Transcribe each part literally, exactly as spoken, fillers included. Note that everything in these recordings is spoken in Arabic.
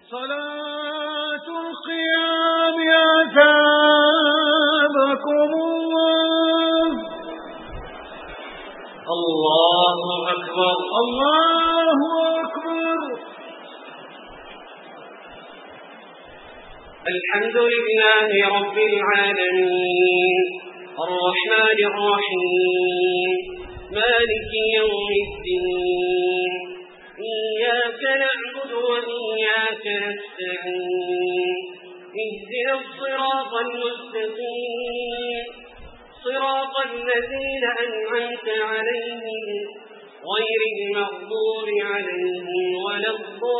صلاة القيام أثابكم الله. الله أكبر الله أكبر. الحمد لله رب العالمين الرحمن الرحيم مالك يوم الدين إياك نعبد وإياك نستعين اهدنا الصراط المستقيم صراط الذين أنعمت عليهم غير المغضوب عليهم ولا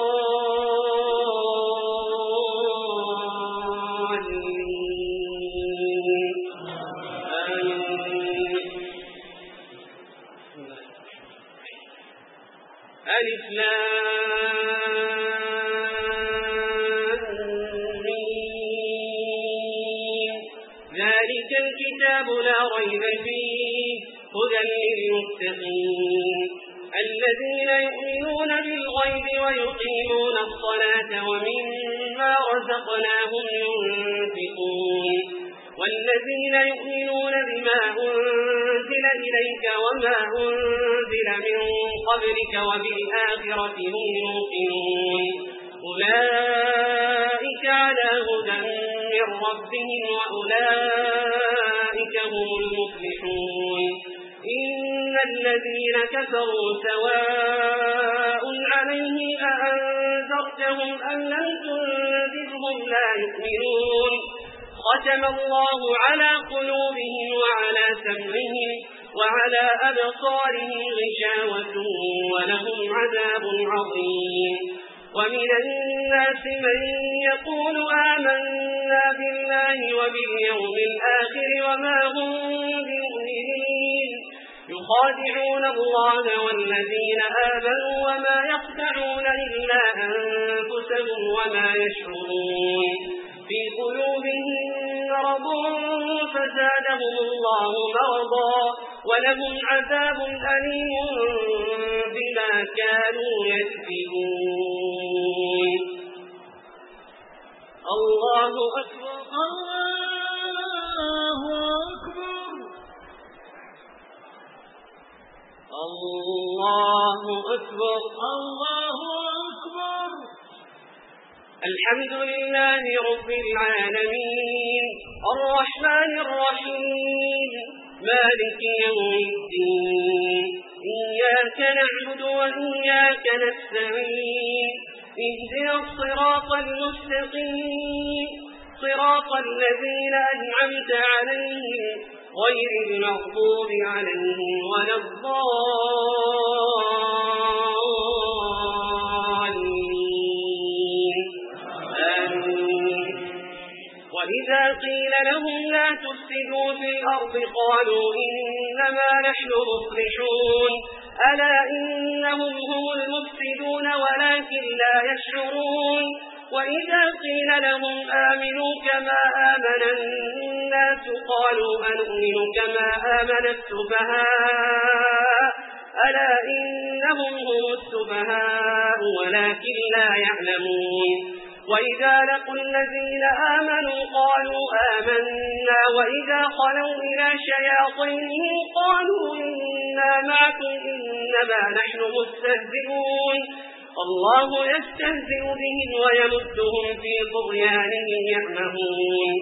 الضالين آمين. ألف لام ميم ذلك الكتاب لا ريب فيه هدى للمتقين الذين يؤمنون بالغيب ويقيمون الصلاة ومما رزقناهم ينفقون والذين يؤمنون بما أنزل إليك وما أنزل من قبلك وبالآخرة هم يوقنون أولئك على هدى من ربهم وأولئك هم المفلحون إن الذين كفروا سواء عليهم أأنذرتهم أم لم تنذرهم لا يؤمنون ختم الله على قلوبهم وعلى سمعهم وعلى أبصارهم غشاوة ولهم عذاب عظيم ومن الناس من يقول آمنا بالله وباليوم الآخر وما هم بمؤمنين يخادعون الله والذين آمنوا وما يخدعون إلا أنفسهم وما يشعرون في قلوبهم مرض فزادهم الله مرضا ولهم عذاب أليم بما كانوا يكذبون. الله أكبر الله أكبر الله أكبر الله أكبر. الحمد لله رب العالمين الرحمن الرحيم مالك يوم الدين إياك نعبد وإياك نستعين اهدنا الصراط المستقيم صراط الذين أنعمت عليهم غير المغضوب عليهم ولا الضالين آمين. وإذا قيل لهم لا تفسدوا في الأرض قالوا إنما نحن مصلحون ألا إنهم هم المفسدون ولكن لا يشعرون. وإذا قيل لهم آمنوا كما آمن الناس قالوا أنؤمن كما آمن السفهاء ألا إنهم هم السفهاء ولكن لا يعلمون. وإذا لقوا الذين آمنوا قالوا آمنا وإذا خلوا إلى شياطينهم قالوا إنا معكم إنما نحن مستهزئون الله يستهزئ بهم ويمدهم في طغيانهم يعمهون.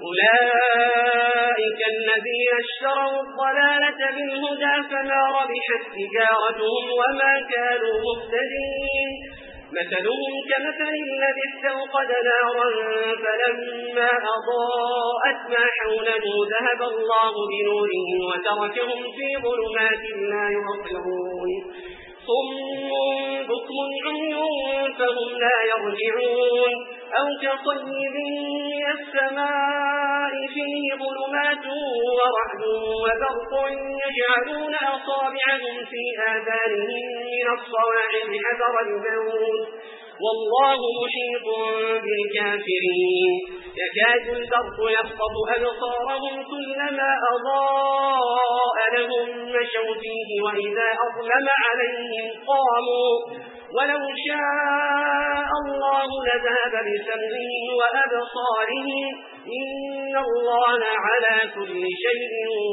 أولئك الذين اشتروا الضلالة بالهدى فما ربحت تجارتهم وما كانوا مهتدين. مثلهم كمثل الذي استوقد نارا فلما أضاءت ما حوله ذهب الله بنورهم وتركهم في ظلمات لا يبصرون صم بكم عمي فهم لا يرجعون أو كصيب من السماء فيه ظلمات ورعد وبرق يجعلون أصابعهم في آذانهم من الصواعق حذر الموت والله محيط بالكافرين. يكاد البرق يخطف أبصارهم كلما أضاء لهم مشوا فيه وإذا أظلم عليهم قاموا ولو شاء الله لذهب بسمعهم وأبصارهم إن الله على كل شيء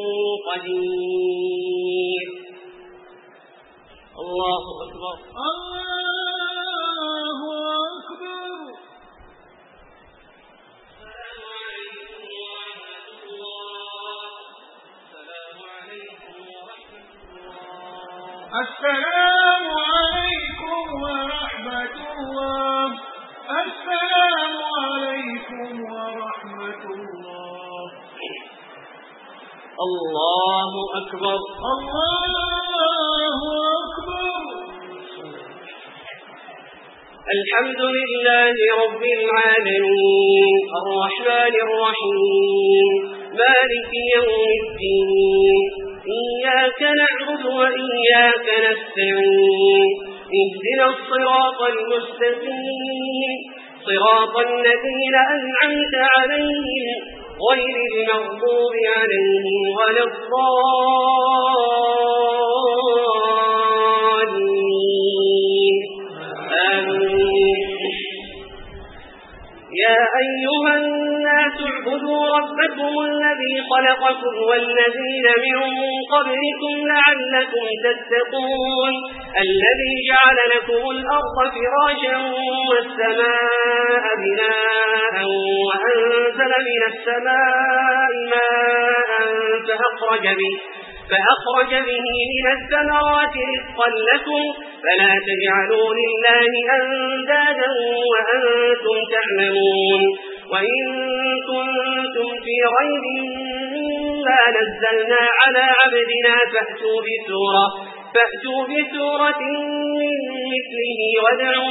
قدير. الله أكبر. الله أكبر. السلام عليكم ورحمة الله. السلام عليكم ورحمة الله. الله أكبر. الله أكبر. الحمد لله رب العالمين الرحمن الرحيم مالك يوم الدين إياك نعبد وإياك نستعين اهدنا الصراط المستقيم صراط الذين أنعمت عليهم غير المغضوب عليهم ولا الضالين آمين. يا أيها الناس اعبدوا ربكم الذي خلقكم والذين من قبلكم لعلكم تتقون الذي جعل لكم الأرض فراشا والسماء بناء وأنزل من السماء ماء فأخرج به فأخرج به من الثمرات رزقا لكم فلا تجعلوا لله أندادا وأنتم تعلمون. وإن كنتم في ريب مما نزلنا على عبدنا فأتوا بسورة فأتوا بسورة من مثله وادعوا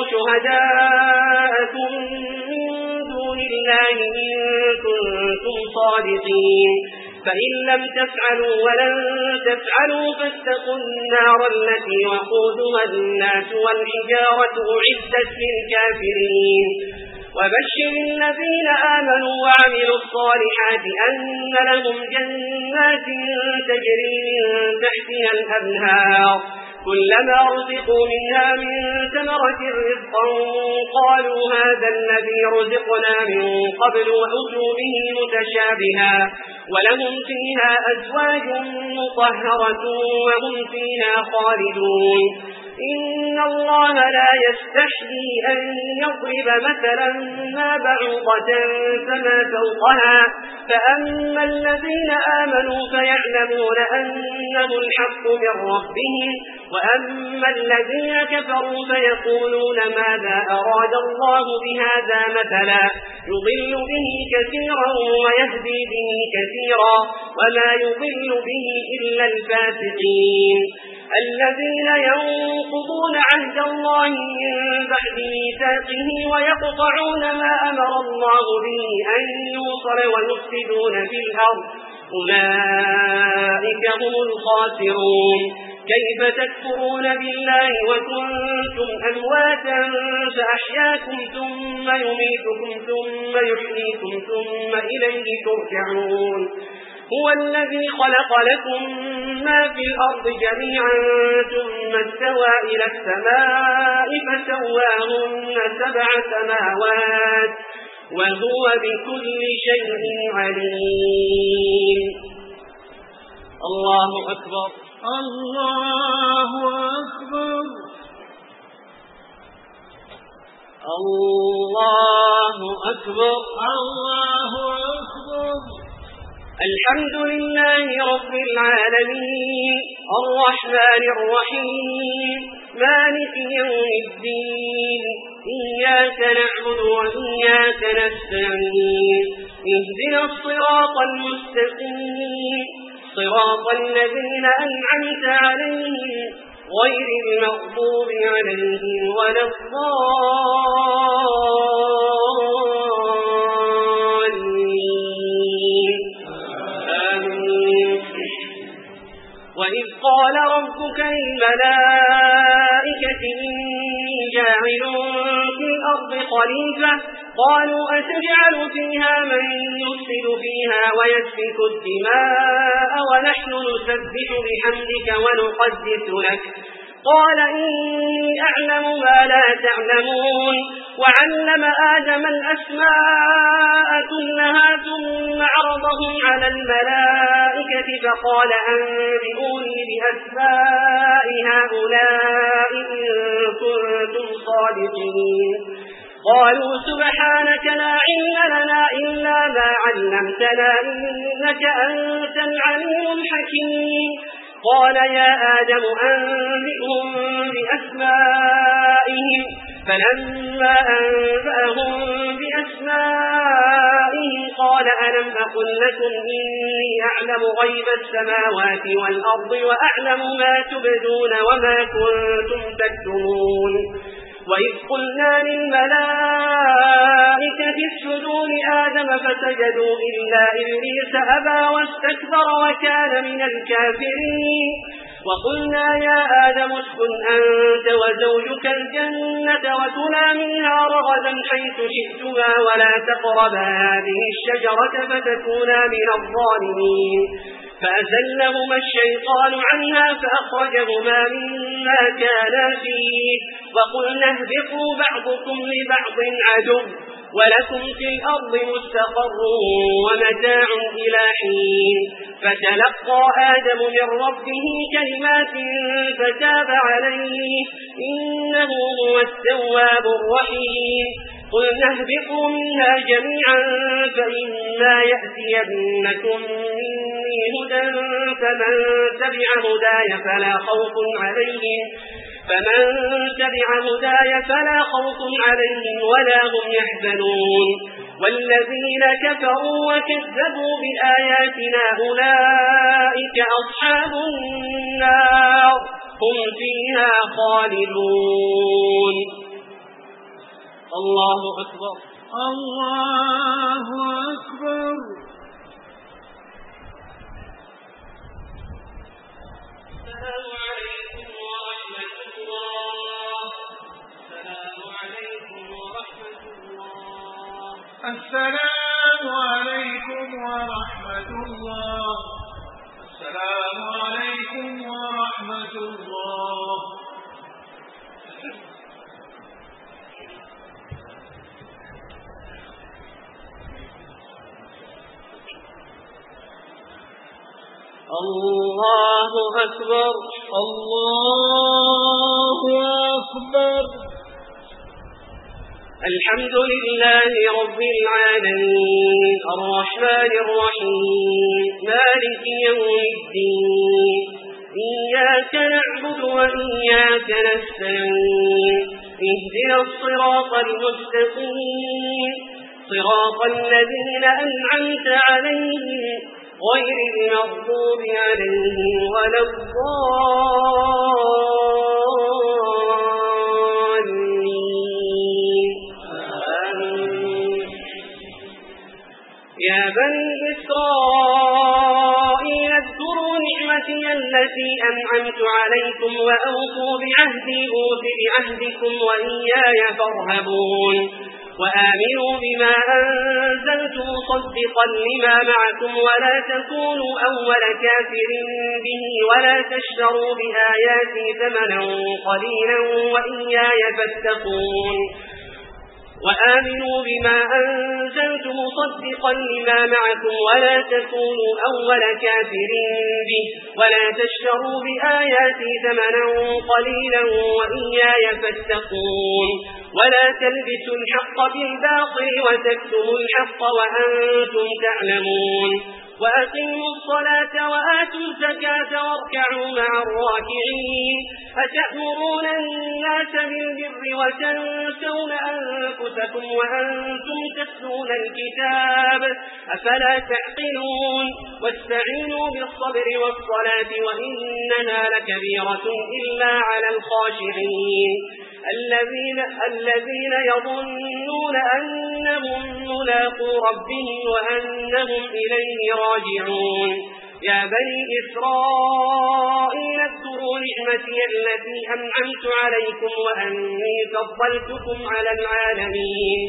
شهداءكم من دون الله إن كنتم صادقين فإن لم تفعلوا ولن تفعلوا فاتقوا النار التي وقودها الناس والحجارة أعدت للكافرين. وبشر الذين آمنوا وعملوا الصالحات أن لهم جنات تجري من تحتها الأنهار كلما رزقوا منها من ثمرة رزقا قالوا هذا الذي رزقنا من قبل وأتوا به متشابها ولهم فيها أزواج مطهرة وهم فيها خالدون. إن الله لا يستحيي أن يضرب مثلا ما بعوضة فما فوقها فأما الذين آمنوا فيعلمون أنه الحق من ربهم وأما الذين كفروا فيقولون ماذا أراد الله بهذا مثلا يضل به كثيرا ويهدي به كثيرا وما يضل به إلا الفاسقين الذين ينقضون عهد الله من بعد ميثاقه ويقطعون ما أمر الله به أن يوصل ويفسدون في الأرض أولئك هم الخاسرون. كيف تكفرون بالله وكنتم أمواتا فأحياكم ثم يميتكم ثم يحييكم ثم إليه ترجعون. هو الذي خلق لكم ما في الأرض جميعا ثم استوى إلى السماء فسواهن سبع سماوات وهو بكل شيء عليم. الله أكبر. الله أكبر. الله أكبر. الله أكبر. الحمد لله رب العالمين الرحمن الرحيم مالك يوم الدين إياك نعبد وإياك نستعين اهدنا الصراط المستقيم صراط الذين أنعمت عليهم غير المغضوب عليهم ولا الضالين آمين. وإذ قال ربك للملائكة إني جاعل في الأرض خليفة قالوا أتجعل فيها من يفسد فيها ويسفك الدماء ونحن نسبح بحمدك ونقدس لك قال إني أعلم ما لا تعلمون وعلم آدم الأسماء كلها ثم عرضهم على الملائكة فقال أنبئوني بأسماء هؤلاء إن كنتم صادقين قالوا سبحانك لا علم لنا إلا ما علمتنا إنك أنت العليم الحكيم قال يا آدم أنبئهم بأسمائهم فلما أنبأهم بأسمائهم قال ألم أقل لكم إني أعلم غيب السماوات والأرض وأعلم ما تبدون وما كنتم تكتمون وإذ قلنا للملائكة اسجدوا لآدم فسجدوا إلا إبليس أبى واستكبر وكان من الكافرين وقلنا يا آدم اسكن أنت وزوجك الجنة وكلا منها رغدا حيث شئتما ولا تقربا هذه الشجرة فتكونا من الظالمين فأزلهما الشيطان عنها فأخرجهما مما كانا فيه وقلنا اهبطوا بعضكم لبعض عدو ولكم في الأرض مستقر ومتاع إلى حين فتلقى آدم من ربه كلمات فتاب عليه إنه هو التواب الرحيم قلنا اهبطوا منها جميعا فإما يأتينكم مني هدى فمن تبع هداي فلا خوف عليهم فمن تبع هداي فلا خوف عليهم ولا هم يحزنون والذين كفروا وكذبوا بآياتنا أولئك أصحاب النار هم فيها خالدون الله أكبر الله أكبر السلام عليكم ورحمة الله السلام عليكم ورحمة الله السلام عليكم ورحمة الله السلام عليكم ورحمة الله الله أكبر الله أكبر الحمد لله رب العالمين الرحمن الرحيم مالك يوم الدين إياك نعبد وإياك نستعين اهدنا الصراط المستقيم صراط الذين أنعمت عليهم غير المغضوب عليهم ولا الضالين آمين يا بني إسرائيل اذكروا نعمتي التي أنعمت عليكم وأوفوا بعهدي أوف بعهدكم وإياي فارهبون وآمنوا بما أنزلت مصدقا لما معكم ولا تكونوا أول كافر به ولا تشتروا بآياتي ثمنا قليلا وإياي فاتقون وآمنوا بما أنزلت مصدقا لما معكم ولا تكونوا أول كافر به ولا تشتروا بآياتي ثمنا قليلا وإياي فاتقون ولا تلبسوا الحق بالباطل وتكتموا الحق وأنتم تعلمون وأقيموا الصلاة وآتوا الزكاة واركعوا مع الراكعين أتأمرون الناس بالبر وتنسون أنفسكم وأنتم تتلون الكتاب أفلا تعقلون واستعينوا بالصبر والصلاة وإنها لكبيرة إلا على الخاشعين الذين, الذين يظنون أنهم ملاقو ربهم وأنهم إليه راجعون يا بني إسرائيل اذكروا نعمتي التي أنعمت عليكم وأني فضلتكم على العالمين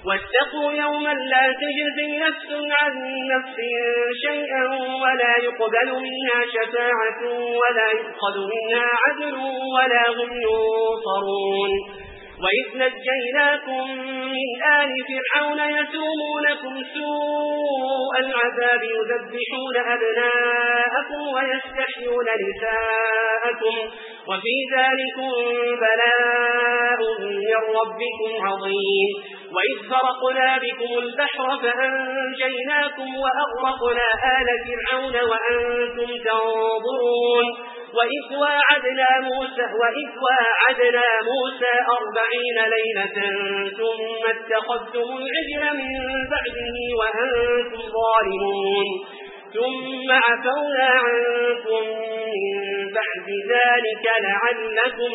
واتقوا يوما لا تجزي نفس عن نفس شيئا ولا يقبل منها شفاعة ولا يؤخذ منها عدل ولا هم ينصرون وإذ نجيناكم من آل فرعون يسومونكم سوء العذاب يذبحون أبناءكم ويستحيون نساءكم وفي ذلكم بلاء من ربكم عظيم وإذ فرقنا بكم البحر فأنجيناكم وأغرقنا آل فرعون وأنتم تنظرون وإذ واعدنا موسى, وإذ واعدنا موسى أربعين ليلة ثم اتخذتم العجل من بعده وأنتم ظالمون ثم عفونا عنكم من بعد ذلك لعلكم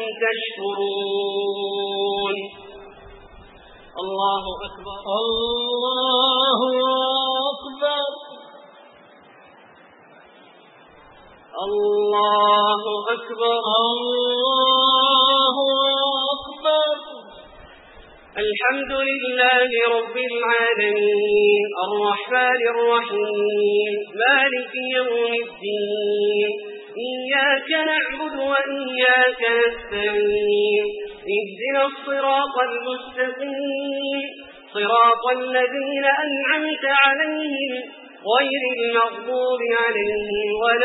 تشكرون. الله أكبر الله أكبر الله أكبر الله أكبر. الحمد لله رب العالمين الرحمن الرحيم مالك يوم الدين إياك نعبد وإياك نستعين اهدنا الصراط المستقيم صراط الذين أنعمت عليهم غير المغضوب عليهم ولا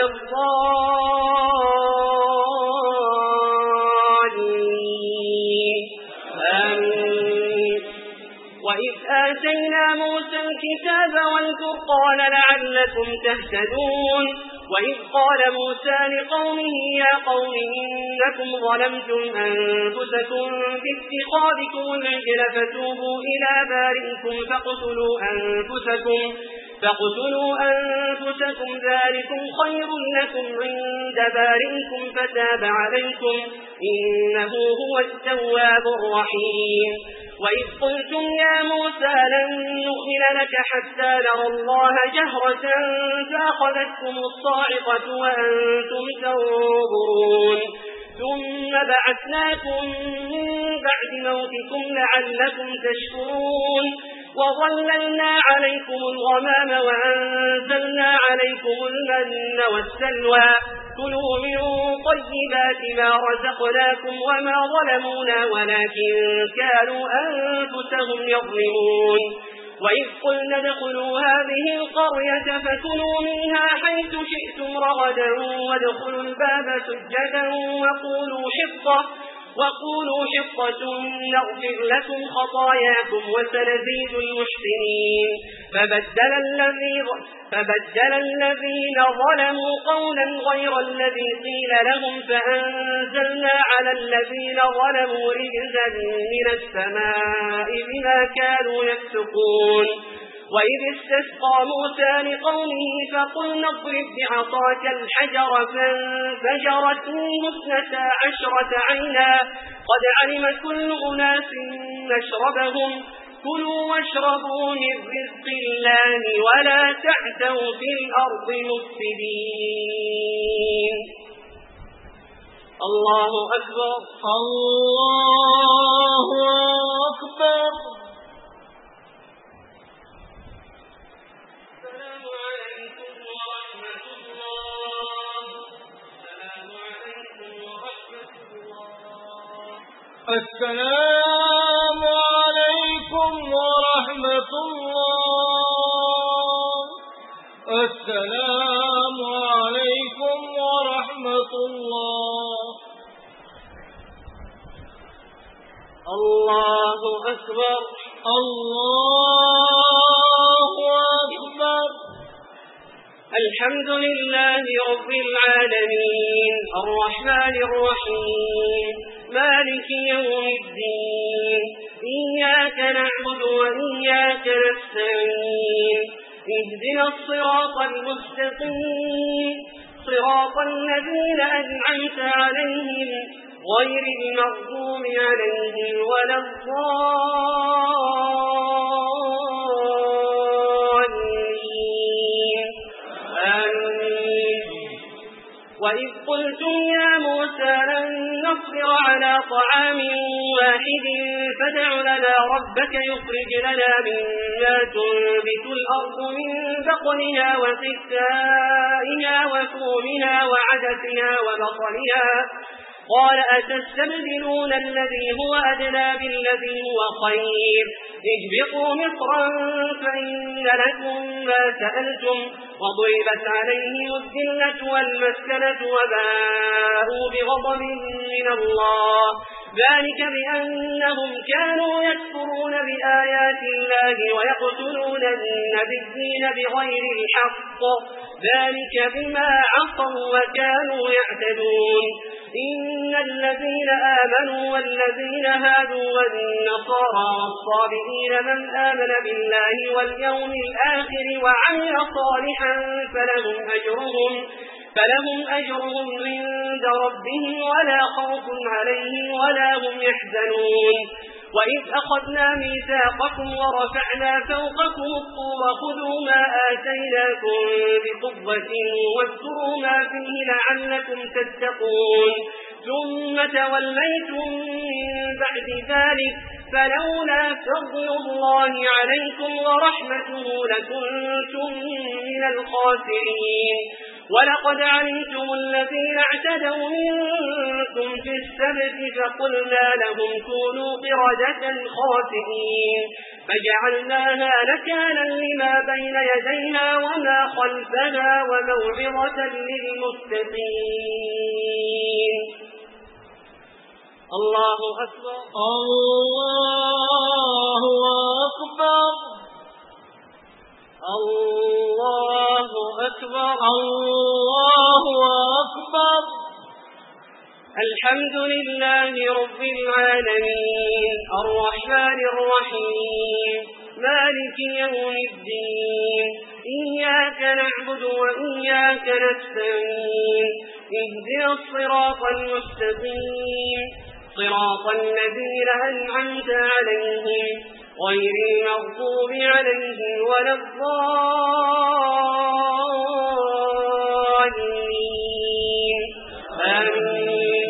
الضالين آمين. وإذ آتينا موسى الكتاب والفرقان لعلكم تهتدون وإذ قال موسى لقومه يا قوم إنكم ظلمتم أنفسكم باتخاذكم العجل فتوبوا إلى بارئكم فاقتلوا أنفسكم فاقتلوا أنفسكم ذلكم خير لكم عند بارئكم فتاب عليكم إنه هو التواب الرحيم. وإذ قلتم يا موسى لن نؤمن لك حتى نرى الله جهرة فأخذتكم الصاعقة وأنتم تنظرون ثم بعثناكم من بعد موتكم لعلكم تشكرون وظللنا عليكم الغمام وأنزلنا عليكم المن والسلوى كلوا من طيبات ما رزقناكم وما ظلمونا ولكن كانوا أنفسهم يظلمون. وإذ قلنا ادخلوا هذه القرية فكلوا منها حيث شئتم رغدا وادخلوا الباب سجدا وقولوا حطة وقولوا حطة نغفر لكم خطاياكم وسنزيد المحسنين. فبدل الذين فبدل الذين ظلموا قولا غير الذي قيل لهم فأنزلنا على الذين ظلموا رجزا من السماء بما كانوا يفسقون. وإذ استسقى موسى لقومه فقلنا اضرب بعصاك الحجر فانفجرت منه اثنتا عشرة عينا قد علم كل أناس مشربهم كلوا واشربوا من رزق الله ولا تعثوا في الأرض مفسدين. الله أكبر الله أكبر. السلام عليكم ورحمة الله. السلام عليكم ورحمة الله. الله أكبر الله أكبر. الحمد لله رب العالمين الرحمن الرحيم مالك يوم الدين إياك نعبد وإياك نستعين اهدنا الصراط المستقيم صراط الذين أنعمت عليهم غير المغضوب عليهم ولا الضالين آمين. وإذ قلتم يا موسى لن نصبر على طعام واحد فادع لنا ربك يخرج لنا مما تنبت الأرض من بقلها وقثائها وفومها وعدسها وبصلها قال أتستبدلون الذي هو أدنى بالذي هو خير اهبطوا مصرا فإن لكم ما سألتم وضربت عليهم الذلة والمسكنة وباءوا بغضب من الله ذلك بأنهم كانوا يكفرون بآيات الله ويقتلون النبيين بغير الحق ذلك بما عصوا وكانوا يعتدون إن الذين آمنوا والذين هادوا والنصارى والصابئين من آمن بالله واليوم الآخر وعمل صالحا فلهم أجرهم فلهم أجرهم عند ربهم ولا خوف عليهم ولا هم يحزنون وإذ أخذنا ميثاقكم ورفعنا فوقكم الطور خذوا ما آتيناكم بقوة واذكروا ما فيه لعلكم تتقون ثم توليتم من بعد ذلك فلولا فضل الله عليكم ورحمته لكنتم من الخاسرين ولقد علمتم الذين اعتدوا منكم في السبت فقلنا لهم كونوا قردة خاسئين فجعلناها نكالا لما بين يديها وما خلفها وموعظة للمتقين الله أكبر الله أكبر الله أكبر الله أكبر الحمد لله رب العالمين الرحمن الرحيم مالك يوم الدين إياك نعبد وإياك نستعين اهدنا الصراط المستقيم صراط الذين أنعمت عليهم غير المغضوب عليهم ولا الضالين آمين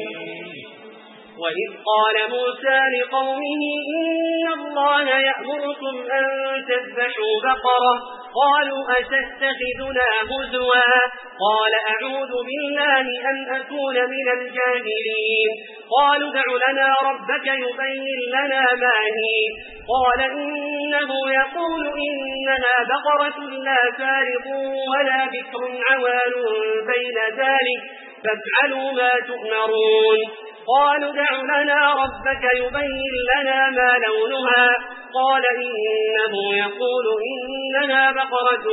وإذ قال موسى لقومه إن الله يأمركم أن تذبحوا بقرة قالوا أتتخذنا هزوا قال أعوذ بالله أن أكون من الجاهلين قالوا ادع لنا ربك يبين لنا ما هي قال إنه يقول إنها بقرة لا فارض ولا بكر عوان بين ذلك فافعلوا ما تؤمرون قالوا ادع لنا ربك يبين لنا ما لونها قال إنه يقول إنها بقرة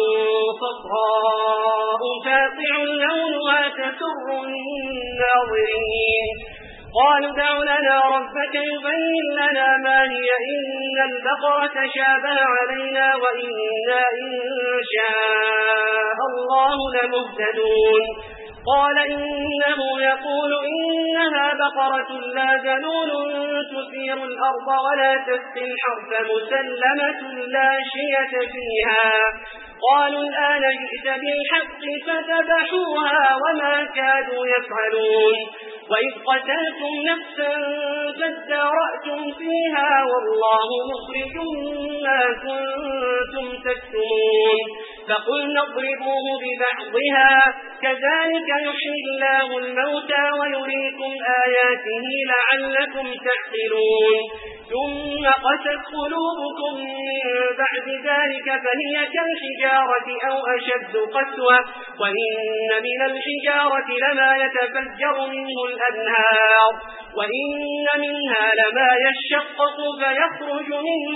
صفراء فاقع لونها تسر الناظرين قالوا ادع لنا ربك يبين لنا ما هي إن البقرة شابه علينا وإنا إن شاء الله لمهتدون قال إنه يقول إنها بقرة لا ذلول تثير الأرض ولا تسقي الحرث مسلمة لا شية فيها قالوا الآن جئت بالحق فذبحوها وما كادوا يفعلون وإذ قتلتم نفسا فادارأتم فيها والله مخرج ما كنتم تكتمون فقلنا اضربوه ببعضها كذلك يحيي الله الموتى ويريكم آياته لعلكم تعقلون ثم قست قلوبكم من بعد ذلك فهي كالحجارة أو أشد قسوة وإن من الحجارة لما يتفجر منه الأنهار وإن منها لما يشقق فيخرج منه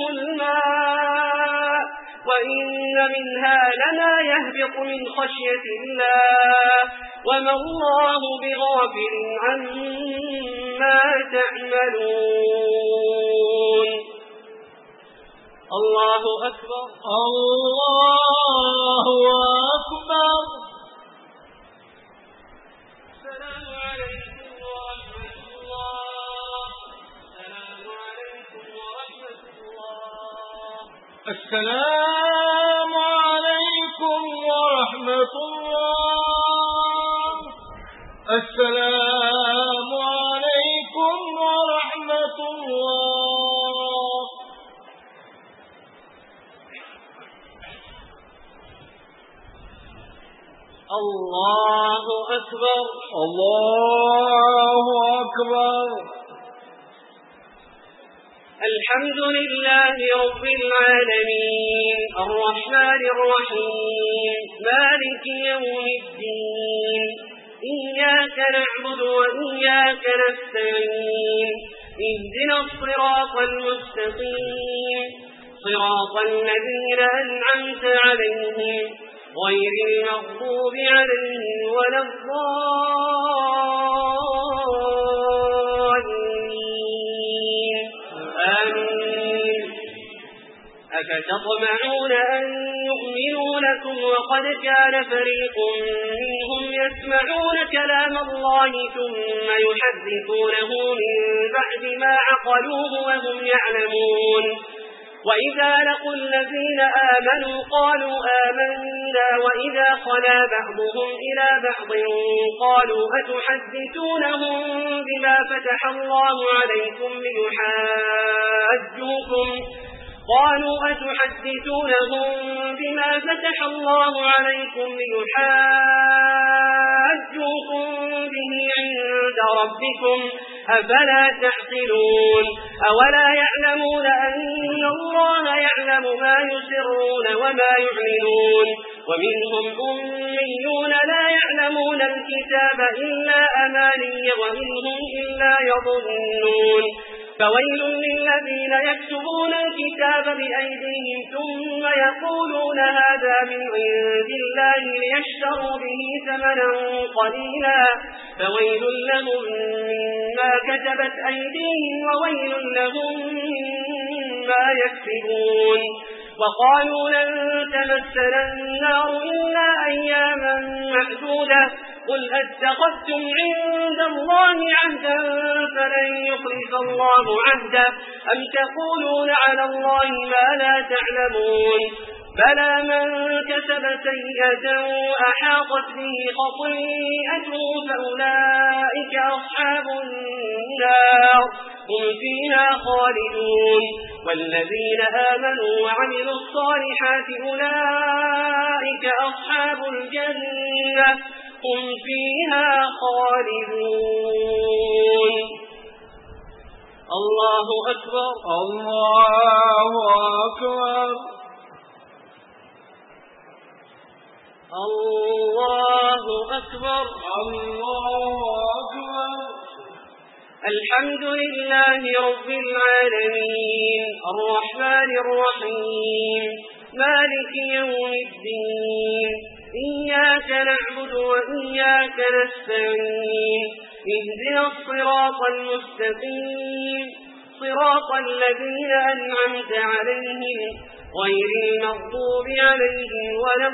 الماء وإن منها لما يهبط من خشية الله وما الله بغافل عما تعملون الله أكبر الله أكبر السلام عليكم ورحمة الله السلام عليكم ورحمة الله السلام عليكم ورحمة الله السلام عليكم الله أكبر الله أكبر. الحمد لله رب العالمين الرحمن الرحيم مالك يوم الدين إياك نعبد وإياك نستعين اهدنا الصراط المستقيم صراط الذين أنعمت عليهم غير المغضوب عليهم ولا الضالين آمين. أفتطمعون أن يؤمنوا لكم وقد كان فريق منهم يسمعون كلام الله ثم يحدثونه من بعد ما عقلوه وهم يعلمون وإذا لقوا الذين آمنوا قالوا آمنا وإذا خلا بعضهم إلى بعض قالوا أتحدثونهم بما فتح الله عليكم ليحاجوكم قالوا أتحدثونهم بما فتح الله عليكم ليحاجوكم به عند ربكم أفلا تعقلون أولا يعلمون أن الله يعلم ما يسرون وما يعلنون ومنهم أميون لا يعلمون الكتاب إلا أماني وإنهم إلا يظنون فويل للذين يكتبون الكتاب بأيديهم ثم يقولون هذا من عند الله ليشتروا به ثمنا قليلا فويل لهم مما كتبت أيديهم وويل لهم مما يكسبون وقالوا لن تمسنا النار إلا أياما معدودة قل أتخذتم عند الله عهدا فلن يخلف الله عهده أم تقولون على الله ما لا تعلمون بلى من كسب سيئة أحاطت به خطيئته فأولئك أصحاب النار هم فيها خالدون والذين آمنوا وعملوا الصالحات أولئك أصحاب الجنة هم فيها خالدون. الله أكبر الله أكبر الله أكبر الله أكبر. الحمد لله رب العالمين الرحمن الرحيم مالك يوم الدين إياك نعبد وإياك نستعين اهدنا الصراط المستقيم صراط الذين أنعمت عليهم غير المغضوب عليهم ولا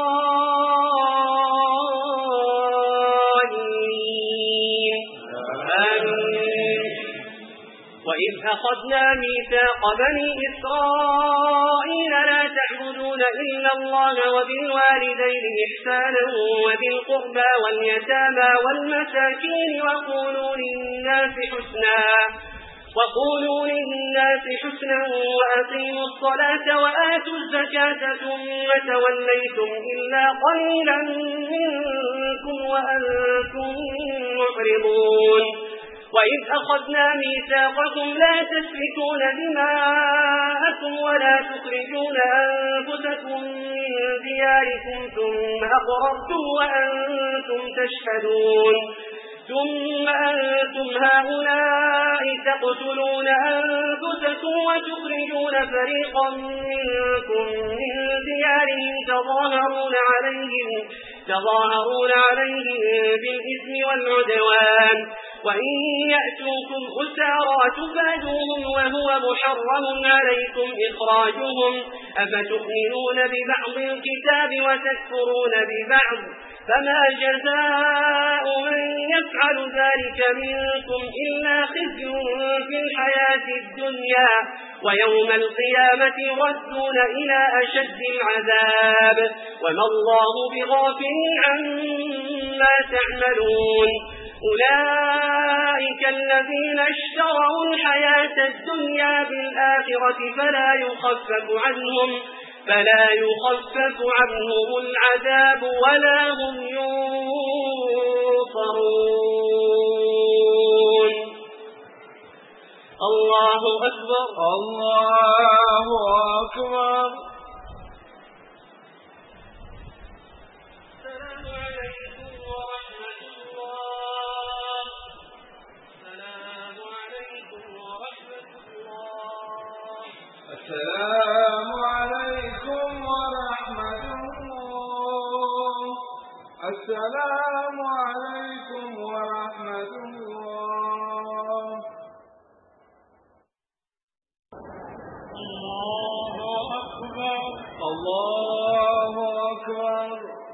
الضالين آمين. وإذ أخذنا ميثاق بني إسرائيل لا تعبدون إلا الله وبالوالدين إحسانا وذي القربى واليتامى والمساكين وقولوا للناس حسنا وقولوا للناس حسنا وأقيموا الصلاة وآتوا الزكاة ثم توليتم إلا قليلا منكم وأنتم معرضون. وإذ أخذنا ميثاقكم لا تسفكون دماءكم ولا تخرجون أنفسكم من دياركم ثم أقررتم وأنتم تشهدون ثم أنتم هؤلاء تقتلون أنفسكم وتخرجون فريقا منكم من ديارهم تظاهرون عليهم تظاهرون عليهم بالإثم والعدوان وإن يأتوكم أسارى تفادوهم وهو محرم عليكم إخراجهم أفتؤمنون ببعض الكتاب وتكفرون ببعض فما جزاء من يفعل ذلك منكم إلا خزي في الحياة الدنيا ويوم القيامة يردون إلى أشد العذاب وما الله بغافل عما تعملون. أولئك الذين اشتروا الحياة الدنيا بالآخرة فلا يخفف عنهم فلا يخفف عنهم العذاب ولا هم ينصرون. الله أكبر. الله أكبر. السلام عليكم ورحمة الله. السلام عليكم ورحمة الله. السلام عليكم ورحمة الله. السلام عليكم ورحمة الله. الله أكبر. الله أكبر.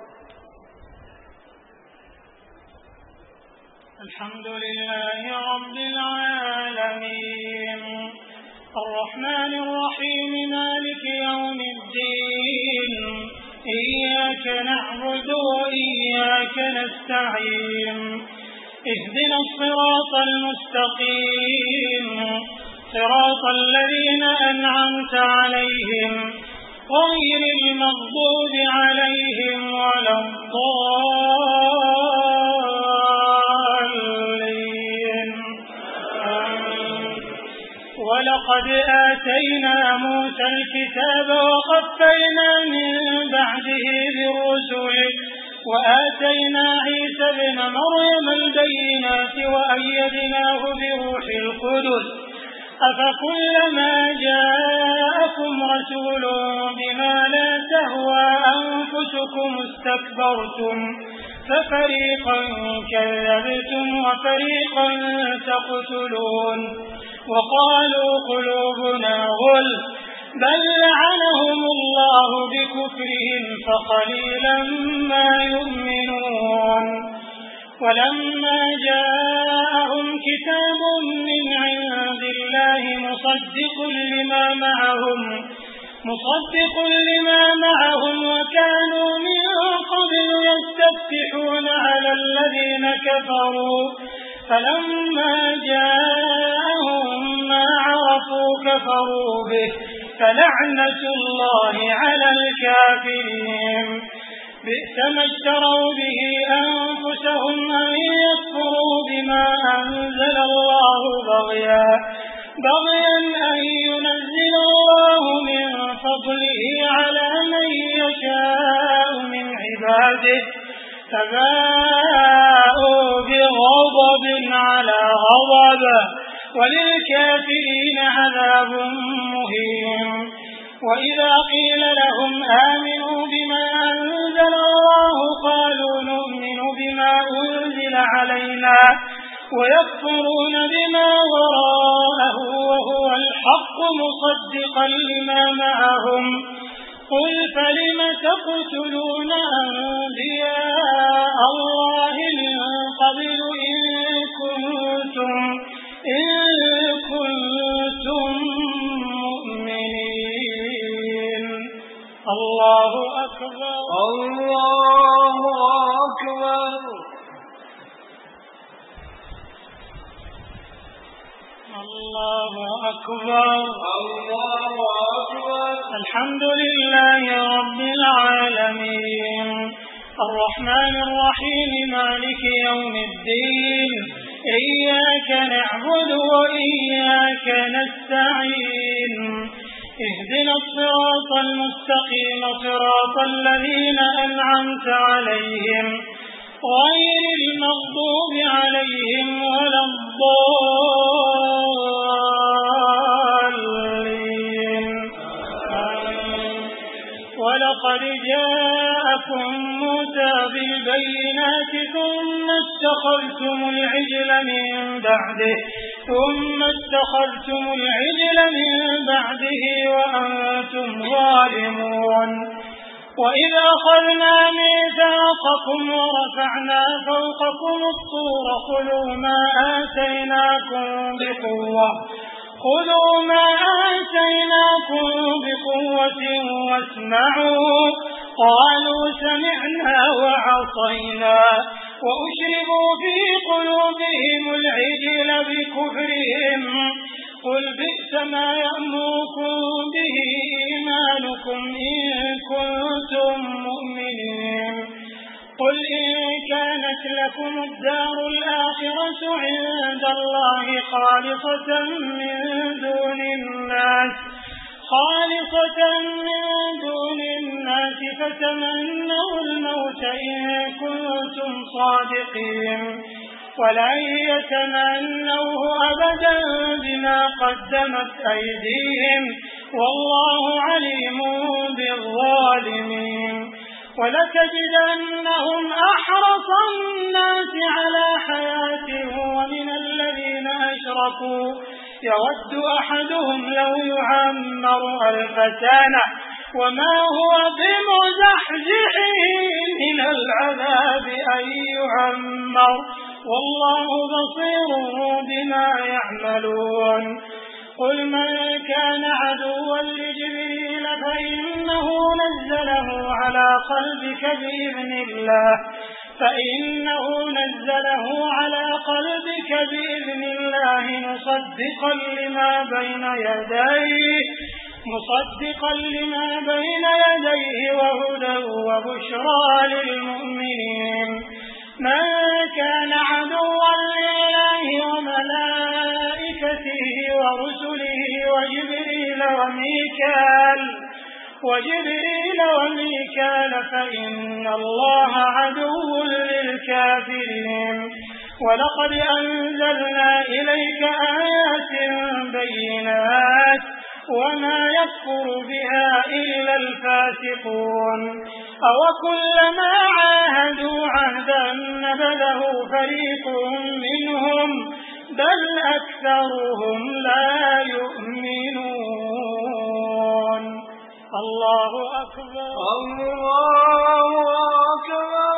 الحمد لله رب العالمين الرحمن الرحيم مالك يوم الدين إياك نعبد وإياك نستعين اهدنا الصراط المستقيم صراط الذين أنعمت عليهم غير المغضوب عليهم ولا الضالين. ولقد آتينا موسى الكتاب وقفينا من بعده بالرسل وآتينا عيسى ابن مريم البينات وأيدناه بروح القدس أفكلما جاءكم رسول بما لا تهوى أنفسكم استكبرتم ففريقا كذبتم وفريقا تقتلون وقالوا قلوبنا غلف بل لعنهم الله بكفرهم فقليلا ما يؤمنون. ولما جاءهم كتاب من عند الله مصدق لما معهم مصدق لما معهم وكانوا من قبل يستفتحون على الذين كفروا فلما جاءهم ما عرفوا كفروا به فلعنة الله على الكافرين. بئس ما اشتروا به أنفسهم أن يكفروا بما أنزل الله بغيا بغيا أن ينزل الله من فضله على من يشاء من عباده فباءوا بغضب على غضب وللكافرين عذاب مهين. وإذا قيل لهم آمنوا بما أنزل الله قالوا نؤمن بما أنزل علينا ويكفرون بما وراءه وهو الحق مصدقا لما معهم قل فلم تقتلون أنبياء الله من قبل إن كنتم إن كنتم مؤمنين. الله أكبر. الله أكبر. الله أكبر. الله أكبر. الحمد لله رب العالمين الرحمن الرحيم مالك يوم الدين إياك نعبد وإياك نستعين اهدنا الصراط المستقيم صراط الذين أنعمت عليهم غير المغضوب عليهم ولا الضالين. ولقد جاءكم موسى بالبينات ثم اتخذتم العجل من بعده ثم اتخذتم العجل من بعده وأنتم ظالمون. وإذ أخذنا ميثاقكم ورفعنا فوقكم الطور خذوا ما آتيناكم بقوة خذوا ما آتيناكم بقوة واسمعوا قالوا سمعنا وعصينا وأشربوا في قلوبهم العجل بكفرهم قل بئس ما يأمركم به إيمانكم إن لكم الدار الآخرة عند الله خالصة من دون الناس خالصة من دون الناس فتمنوا الموت إن كنتم صادقين ولن يتمنوه أبدا بما قدمت أيديهم والله عليم بالظالمين ولتجدنهم أحرص الناس على حياة ومن الذين أشركوا يود أحدهم لو يعمر ألف سنة وما هو بمزحزحه من العذاب أن يعمر والله بصير بما يعملون قل من كان عدوا لجبريل فإنه نزله على قلبك بإذن الله فإنه نزله على قلبك بإذن الله مصدقا لما بين يديه مصدقا لما بين يديه وهدى وبشرى للمؤمنين من كان عدوا لله وملائكته ورسله وجبريل وميكال وجبريل وميكال فإن الله عدو للكافرين ولقد أنزلنا إليك آيات بينات وما يكفر بها إلا الفاسقون أوكلما عاهدوا عهدا نبذه فريق منهم بل أكثرهم لا يؤمنون الله أكبر الله أكبر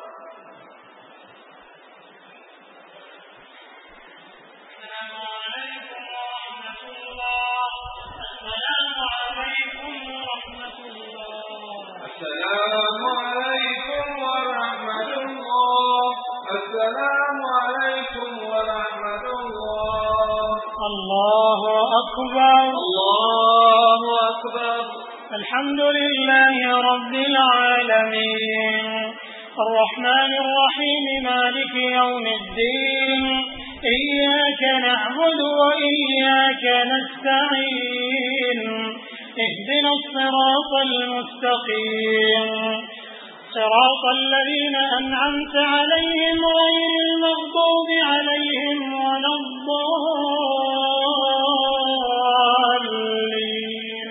السلام عليكم ورحمة الله السلام عليكم ورحمة الله الله أكبر الله أكبر الحمد لله رب العالمين الرحمن الرحيم مالك يوم الدين إياك نعبد وإياك نستعين اهدنا الصراط المستقيم صراط الذين أنعمت عليهم غير المغضوب عليهم ولا الضالين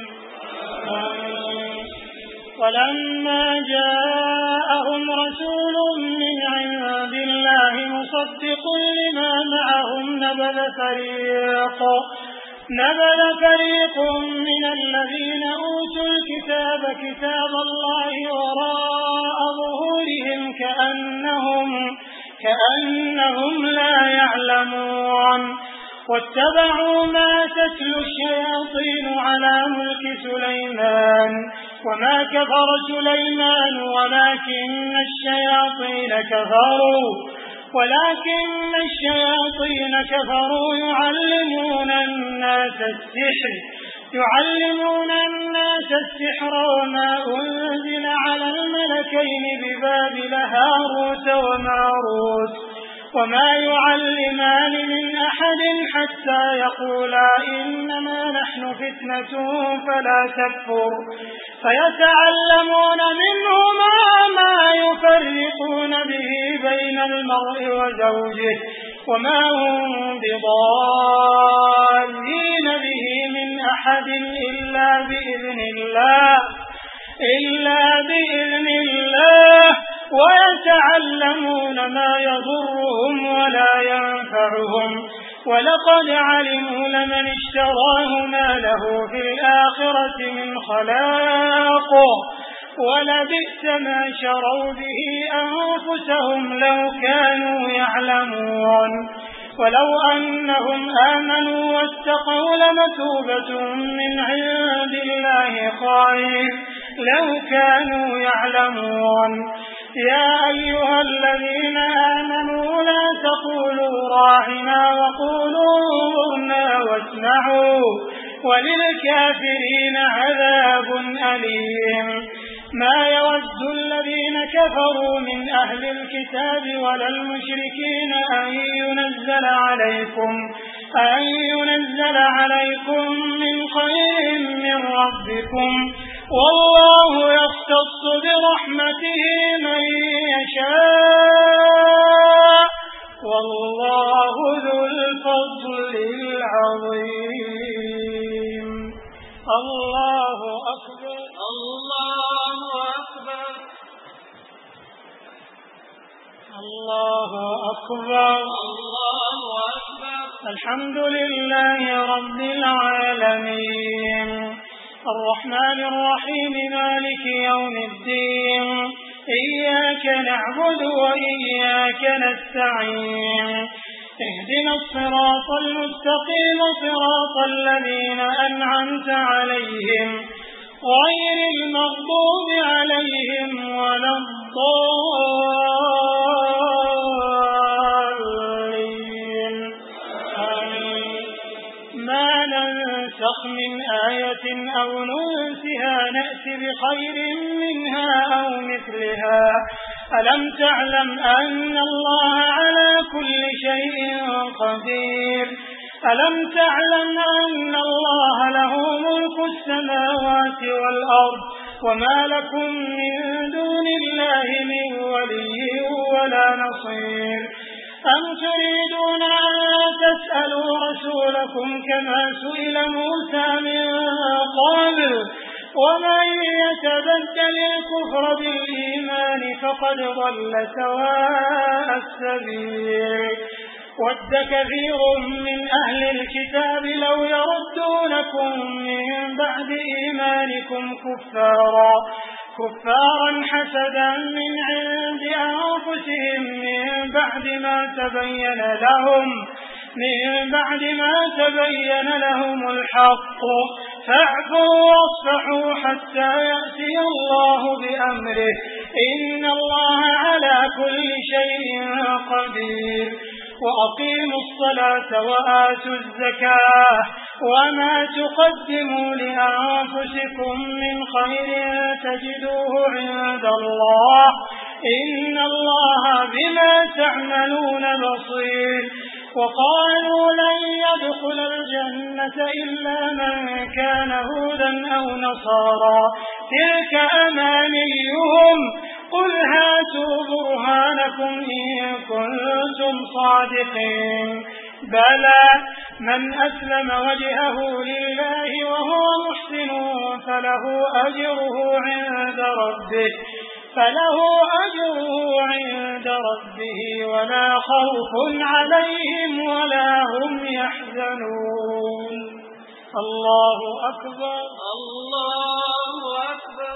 ولما جاءهم رسول من عند الله مصدق لما معهم نبذ فريق نبذ فريق من الذين أوتوا الكتاب كتاب الله وراء ظهورهم كأنهم كأنهم لا يعلمون واتبعوا ما تتلو الشياطين على ملك سليمان وما كفر سليمان ولكن الشياطين كفروا ولكن الشياطين كفروا يعلمون الناس السحر يعلمون الناس السحر وما أنزل على الملكين ببابل هاروت وماروت وما يعلمان من أحد حتى يقولا إنما نحن فتنة فلا تكفر فيتعلمون منهما ما يفرقون به بين المرء وزوجه وما هم بضارين به من أحد إلا بإذن الله إلا بإذن الله ويتعلمون ما يضرهم ولا ينفعهم ولقد علموا لمن اشتراه ما له في الآخرة من خلاق ولبئس ما شروا به أنفسهم لو كانوا يعلمون ولو أنهم آمنوا واتقوا لمثوبة من عند الله خير لو كانوا يعلمون يا أيها الذين آمنوا لا تقولوا راعنا وقولوا انظرنا واسمعوا وللكافرين عذاب أليم ما يود الذين كفروا من أهل الكتاب ولا المشركين أن ينزل عليكم أن ينزل عليكم من خير من ربكم والله يختص برحمته من يشاء والله ذو الفضل العظيم. الله أكبر الله أكبر الله أكبر الله أكبر. الحمد لله رب العالمين الرحمن الرحيم مالك يوم الدين إياك نعبد وإياك نستعين اهدنا الصراط المستقيم صراط الذين أنعمت عليهم غير المغضوب عليهم ولا الضالين آمين. ما ننسخ من آية أو ننسها نأت بخير منها أو مثلها ألم تعلم أن الله على كل شيء قدير ألم تعلم أن الله له ملك السماوات والأرض وما لكم من دون الله من ولي ولا نصير أم تريدون أن تسألوا رسولكم كما سئل موسى من قبل ومن يتبدل الكفر بالإيمان فقد ضل سواء السبيل ود كثير من أهل الكتاب لو يردونكم من بعد إيمانكم كفارا كفارا حسدا من عند أنفسهم من بعد ما تبين لهم من بعد ما تبين لهم الحق فاعفوا واصفحوا حتى يأتي الله بأمره إن الله على كل شيء قدير وأقيموا الصلاة وآتوا الزكاة وما تقدموا لأنفسكم من خير تجدوه عند الله إن الله بما تعملون بصير وقالوا لن يدخل الجنة إلا من كان هودا أو نصارى تلك أمانيهم قل هاتوا برهانكم إن كنتم صادقين بلى من أسلم وجهه لله وهو محسن فله أجره عند ربه فله أجره عند ربه ولا خوف عليهم ولا هم يحزنون. الله أكبر الله أكبر.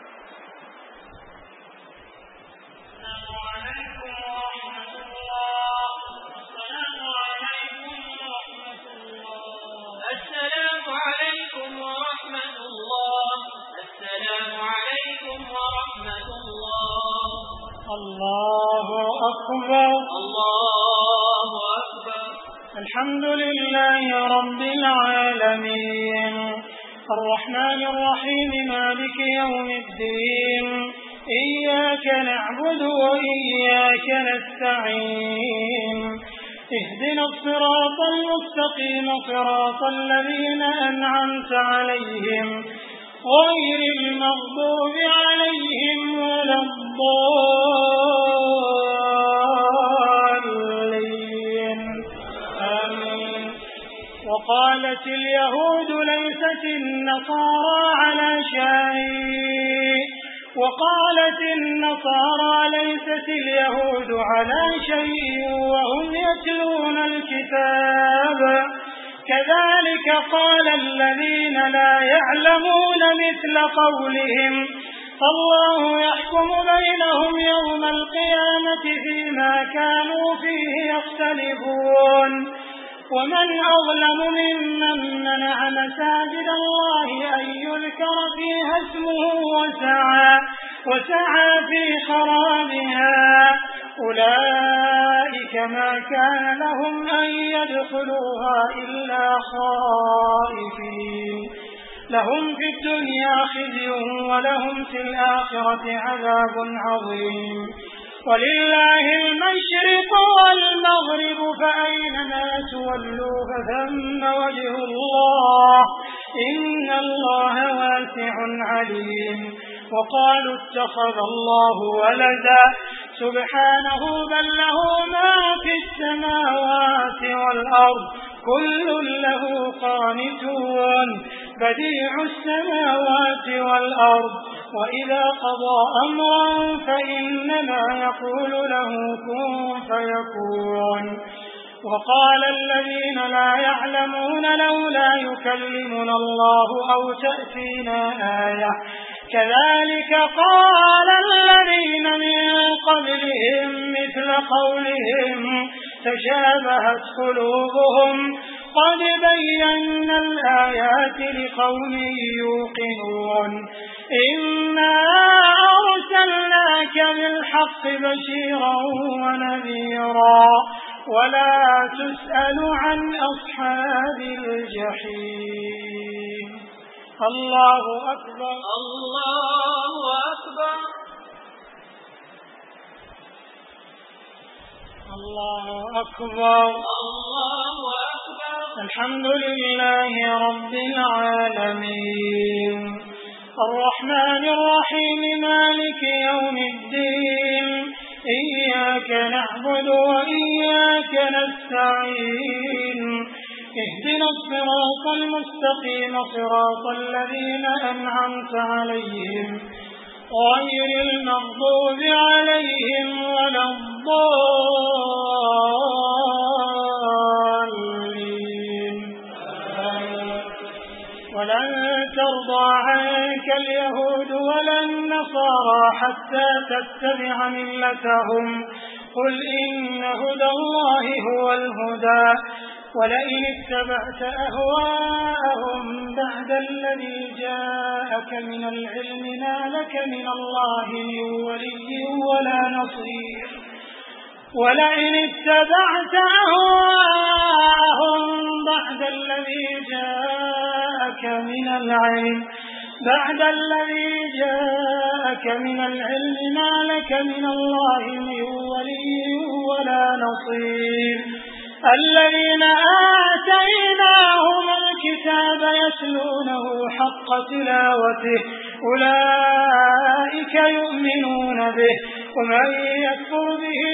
السلام عليكم ورحمة الله. السلام عليكم ورحمة الله. الله أكبر الله أكبر. الحمد لله رب العالمين الرحمن الرحيم مالك يوم الدين إياك نعبد وإياك نستعين اهدنا الصراط المستقيم صراط الذين أنعمت عليهم غير المغضوب عليهم ولا الضالين آمين. وقالت اليهود ليست النصارى على شيء وقالت النصارى ليست اليهود على شيء وهم يتلون الكتاب كذلك قال الذين لا يعلمون مثل قولهم فالله يحكم بينهم يوم القيامة فيما كانوا فيه يختلفون ومن أظلم ممن منع مساجد الله أن يذكر فيها اسمه وسعى, وسعى في خرابها أولئك ما كان لهم أن يدخلوها إلا خائفين لهم في الدنيا خزي ولهم في الآخرة عذاب عظيم. ولله المشرق والمغرب فأينما تولوا فثم وجه الله إن الله واسع عليم. وقالوا اتخذ الله ولدا سبحانه بل له ما في السماوات والأرض كل له قانتون بديع السماوات والأرض وإذا قضى أمرا فإنما يقول له كن فيكون. وقال الذين لا يعلمون لولا يكلمنا الله أو تأتينا آية كذلك قال الذين من قبلهم مثل قولهم تشابهت قلوبهم قد بينا الآيات لقوم يوقنون. إنا أرسلناك بالحق بشيرا ونذيرا ولا تسأل عن أصحاب الجحيم. الله أكبر الله أكبر الله أكبر الله أكبر. الحمد لله رب العالمين الرحمن الرحيم مالك يوم الدين إياك نعبد وإياك نستعين اهدنا الصراط المستقيم صراط الذين أنعمت عليهم غير المغضوب عليهم ولا الضالين. ولن ترضى عنك اليهود ولا النصارى حتى تتبع ملتهم قل إن هدى الله هو الهدى ولئن اتبعت أهواءهم بعد الذي جاءك من العلم ما لك من الله من ولي ولا نصير. ولئن اتبعت أهواءهم بعد الذي جاءك من العلم بعد الذي جاءك من العلم ما لك من الله من ولي ولا نصير. الذين آتيناهم الكتاب يتلونه حق تلاوته أولئك يؤمنون به ومن يكفر به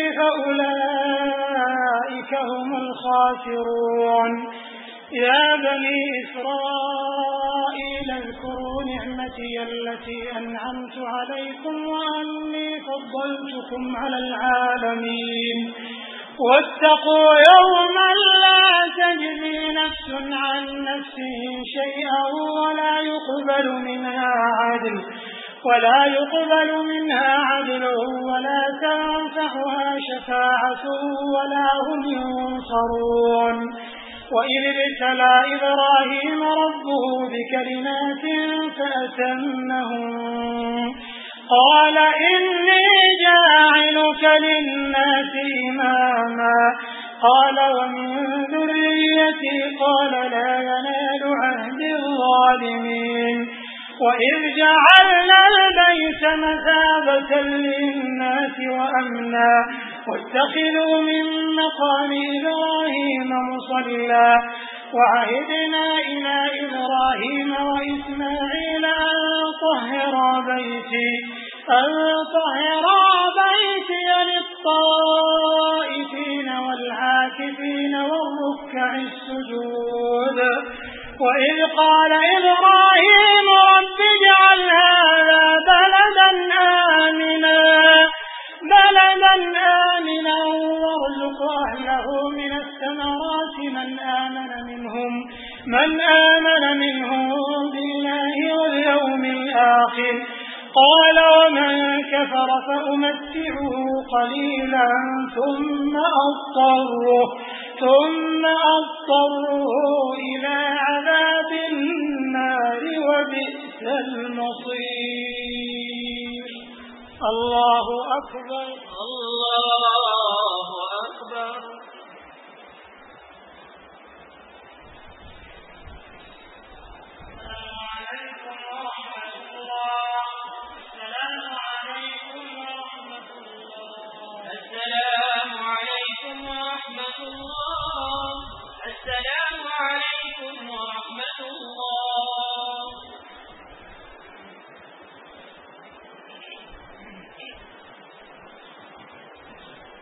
فأولئك هم الخاسرون. يا بني إسرائيل اذكروا نعمتي التي أنعمت عليكم وأني فضلتكم على العالمين. واتقوا يوما لا تجزي نفس عن نفس شيئا ولا يقبل منها عدل ولا يقبل منها عدل ولا تنفعها شفاعة ولا هم ينصرون. وإذ ابتلى إبراهيم ربه بكلمات فأتمهن قال إني جاعلك للناس إماما قال ومن ذريتي قال لا ينال عهد الظالمين. وإذ جعلنا البيت مثابة للناس وأمنا واتخذوا من مقام إبراهيم مصلى وعهدنا إلى إبراهيم وإسماعيل أن طهرا بيتي أن طهرا بيتي للطائفين والعاكفين والركع السجود. وإذ قال إبراهيم رب اجعل هذا بلدا آمنا بلدا آمنا وارزق أهله من الثمرات من آمن منهم من آمن منهم بالله واليوم الآخر قال ومن كفر فأمتعه قليلا ثم أضطره ثم أضطره إلى عذاب النار وبئس المصير. الله أكبر الله أكبر.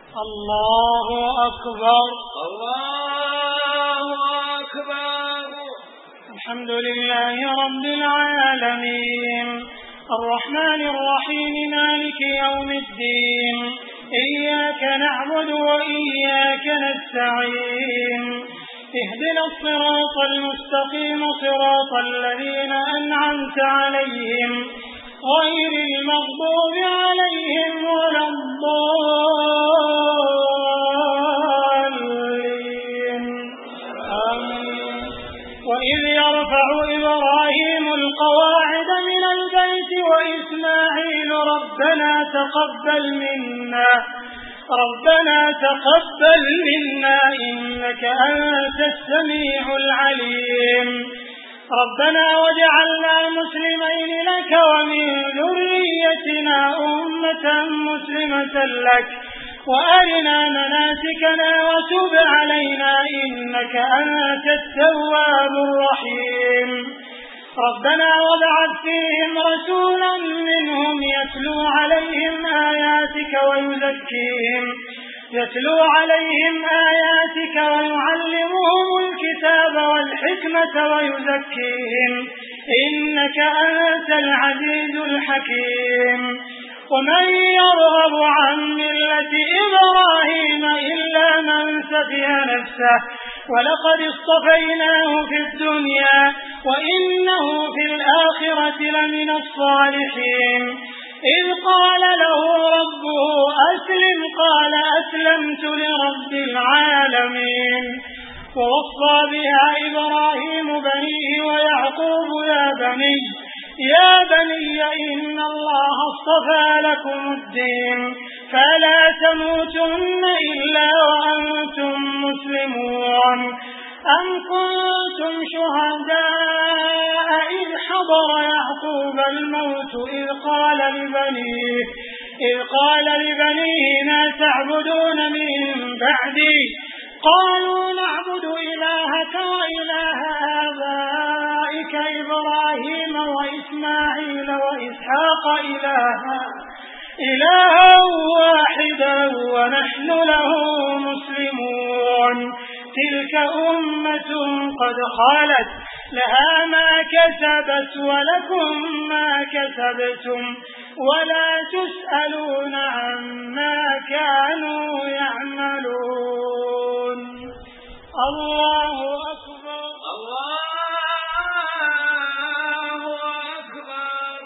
الله أكبر. الله أكبر. الحمد لله رب العالمين الرحمن الرحيم مالك يوم الدين إياك نعبد وإياك نستعين اهدنا الصراط المستقيم صراط الذين أنعمت عليهم غير المغضوب عليهم ولا الضالين آمين. وإذ يرفع إبراهيم القواعد من البيت وإسماعيل ربنا تقبل منا ربنا تقبل منا إنك أنت السميع العليم ربنا واجعلنا مسلمين لك ومن ذريتنا أمة مسلمة لك وأرنا مناسكنا وتب علينا إنك أنت التواب الرحيم ربنا وابعث فيهم رسولا منهم يتلو عليهم آياتك ويزكيهم يتلو عليهم آياتك ويعلمهم الكتاب والحكمة ويزكيهم إنك أنت العزيز الحكيم ومن يرغب عن ملة إبراهيم إلا من سفه نفسه ولقد اصطفيناه في الدنيا وإنه في الآخرة لمن الصالحين إذ قال له ربه أسلم قال أسلمت لرب العالمين ووصى بها إبراهيم بنيه ويعقوب يا بني يا بني إن الله اصطفى لكم الدين فلا تموتن إلا وأنتم مسلمون أم كنتم شهداء إذ حضر يعقوب الموت إذ قال لبنيه إذ قال لبنيه ما تعبدون من بعدي قالوا نعبد إلهك وإله آبائك إبراهيم وإسماعيل وإسحاق إلها إلها واحدا ونحن له مسلمون تلك أمة قد خالت لها ما كسبت ولكم ما كسبتم ولا تسألون عما كانوا يعملون. الله أكبر. الله أكبر.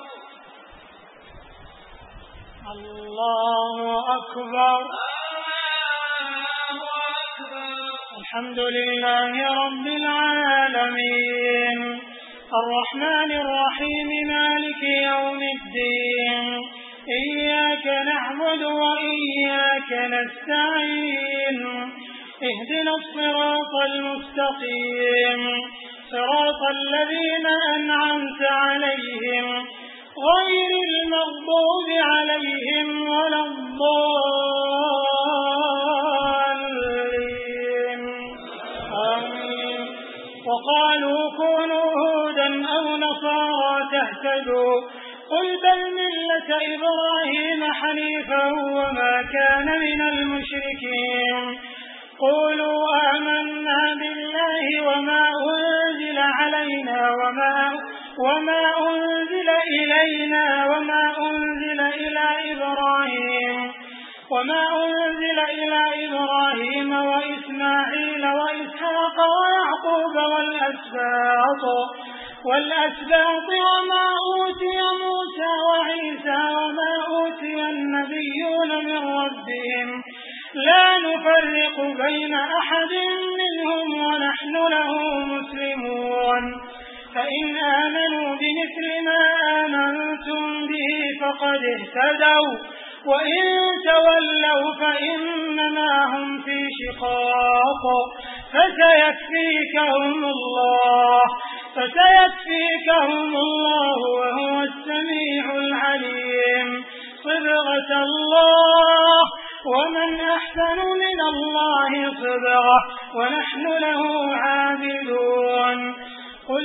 الله أكبر. الحمد لله رب العالمين الرحمن الرحيم مالك يوم الدين إياك نعبد وإياك نستعين اهدنا الصراط المستقيم صراط الذين أنعمت عليهم غير المغضوب عليهم ولا الضالين آمين. وقالوا كونوا هودا أو نصارى تهتدوا قل بل ملة إبراهيم حنيفا وما كان من المشركين قولوا آمنا بالله وما أنزل علينا وما وما أنزل إلينا وما أنزل إلى إبراهيم وما أنزل إلى إبراهيم وإسماعيل وإسحاق ويعقوب والأسباط والأسباط وما أوتي موسى وعيسى وما أوتي النبيون من ربهم لا نفرق بين أحد منهم ونحن له مسلمون فإن آمنوا بمثل ما آمنتم به فقد اهتدوا وإن تولوا فإنما هم في شقاق فسيكفيكهم الله فسيكفيكهم الله وهو السميع العليم صبغة الله ومن أحسن من الله صبغة ونحن له عابدون قل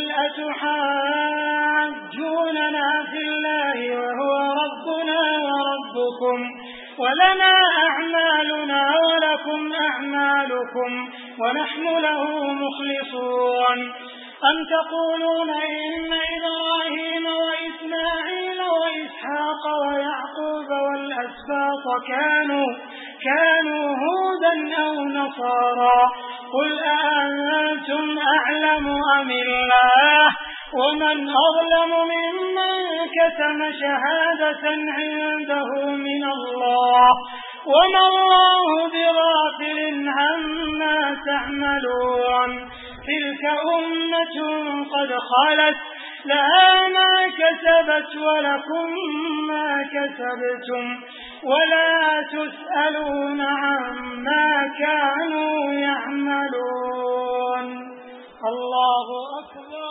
أتحاجوننا في الله وهو ربنا وربكم ولنا أعمالنا ولكم أعمالكم ونحن له مخلصون أم تقولون إن إبراهيم وإسماعيل وإسحاق ويعقوب والأسباط كانوا كانوا هودا أو نصارى قل أأنتم أعلم أم الله ومن أظلم ممن كتم شهادة عنده من الله وما الله بغافل عما تعملون تلك أمة قد خلت لها ما كسبت ولكم ما كسبتم ولا تسألون عما كانوا يعملون. الله أكبر.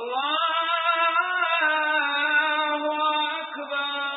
الله أكبر.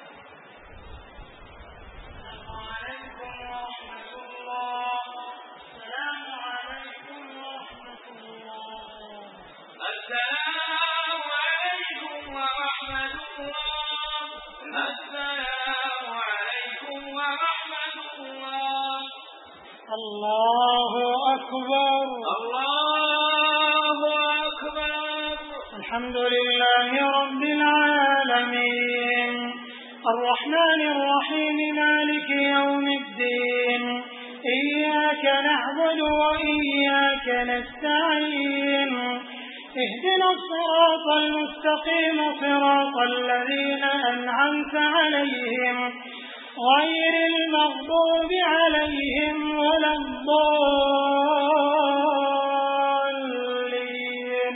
السلام عليكم ورحمة الله. السلام عليكم ورحمة الله. السلام عليكم ورحمة الله. السلام عليكم ورحمة الله. الله أكبر. الله أكبر. الحمد لله رب العالمين الرحمن الرحيم مالك يوم الدين إياك نعبد وإياك نستعين اهدنا الصراط المستقيم صراط الذين أنعمت عليهم غير المغضوب عليهم ولا الضالين.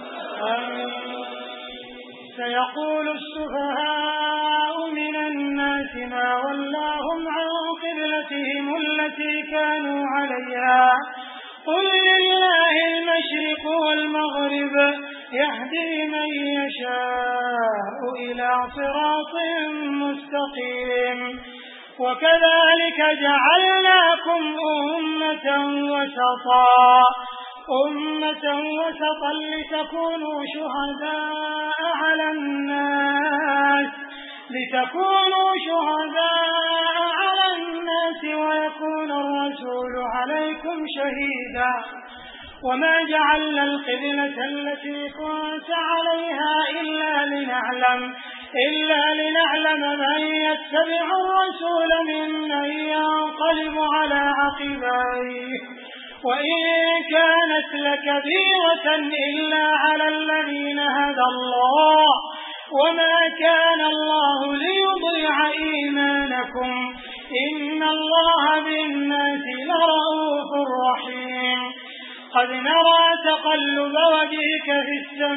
سيقول السفهاء من الناس ما ولاهم عن قبلتهم التي كانوا عليها قل لله المشرق والمغرب يهدي من يشاء إلى صراط مستقيم وكذلك جعلناكم أمة وسطا أمة وسطا لتكونوا شهداء على الناس لتكونوا شهداء على الناس ويكون الرسول عليكم شهيدا وما جعلنا القبلة التي كنت عليها إلا لنعلم إلا لنعلم من يتبع الرسول ممن ينقلب على عقبيه وإن كانت لكبيرة إلا على الذين هدى الله وما كان الله ليضيع إيمانكم إن الله بالناس لرؤوف رحيم. قد نرى تقلب وجهك في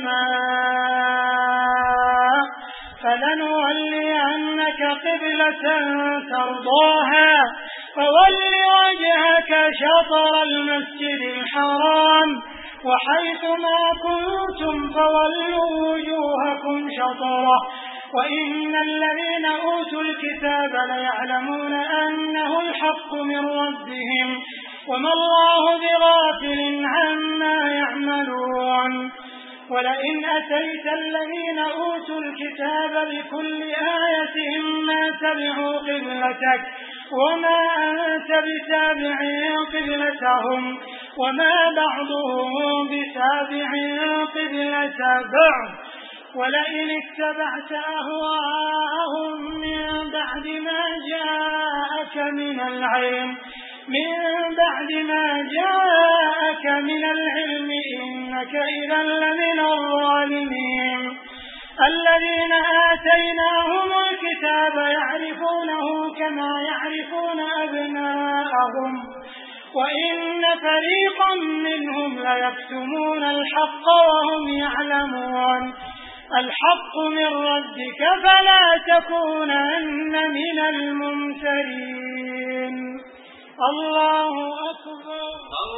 السماء فلنولينك قبلة ترضاها فول وجهك شطر المسجد الحرام وحيث ما كنتم فولوا وجوهكم شطره وإن الذين أوتوا الكتاب ليعلمون أنه الحق من ربهم وما الله بغافل عما يعملون. ولئن أتيت الذين أوتوا الكتاب بكل آية ما تبعوا قبلتك وما أنت بتابع قبلتهم وما بعضهم بتابع قبلة بعض ولئن اتبعت أهواءهم من بعد ما جاءك من العلم من بعد ما جاءك من العلم إنك إذا لمن الظالمين. الذين آتيناهم الكتاب يعرفونه كما يعرفون أبناءهم وإن فريقا منهم ليكتمون الحق وهم يعلمون. الحق من ربك فلا تكونن من الممترين. الله أكبر.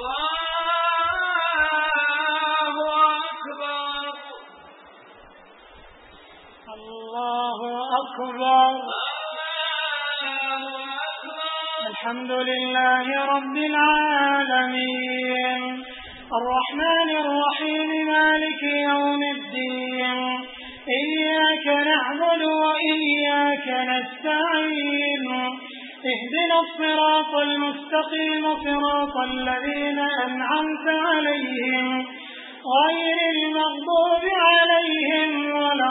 الله أكبر. الله أكبر. الحمد لله رب العالمين الرحمن الرحيم مالك يوم الدين إياك نعبد وإياك نستعين اهدنا الصراط المستقيم صراط الذين أنعمت عليهم غير المغضوب عليهم ولا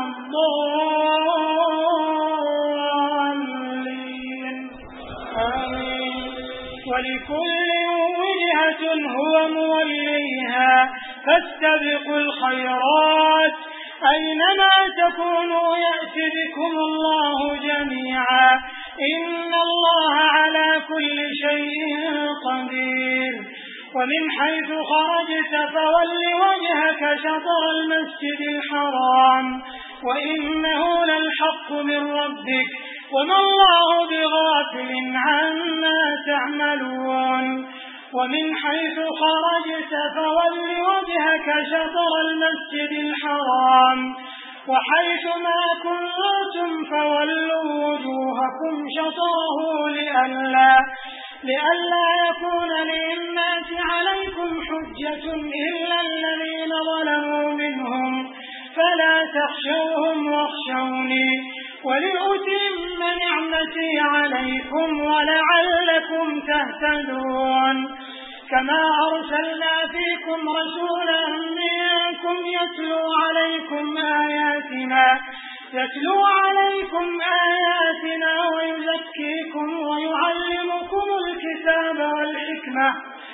الضالين آمين. ولكل وجهة هو موليها فاستبقوا الخيرات أينما تكونوا يأتي بكم الله جميعا إن الله على كل شيء قدير. ومن حيث خرجت فول وجهك شطر المسجد الحرام وإنه للحق من ربك وما الله بغافل عما تعملون. ومن حيث خرجت فول وجهك شطر المسجد الحرام وحيث ما كنتم فولوا وجوهكم شطره لئلا لئلا يكون للناس عليكم حجة إلا الذين ظلموا منهم فلا تخشوهم واخشوني ولأتم نعمتي عليكم ولعلكم تهتدون. كما أرسلنا فيكم رسولا منكم يتلو عليكم آياتنا يتلو عليكم آياتنا ويزكيكم ويعلمكم الكتاب والحكمة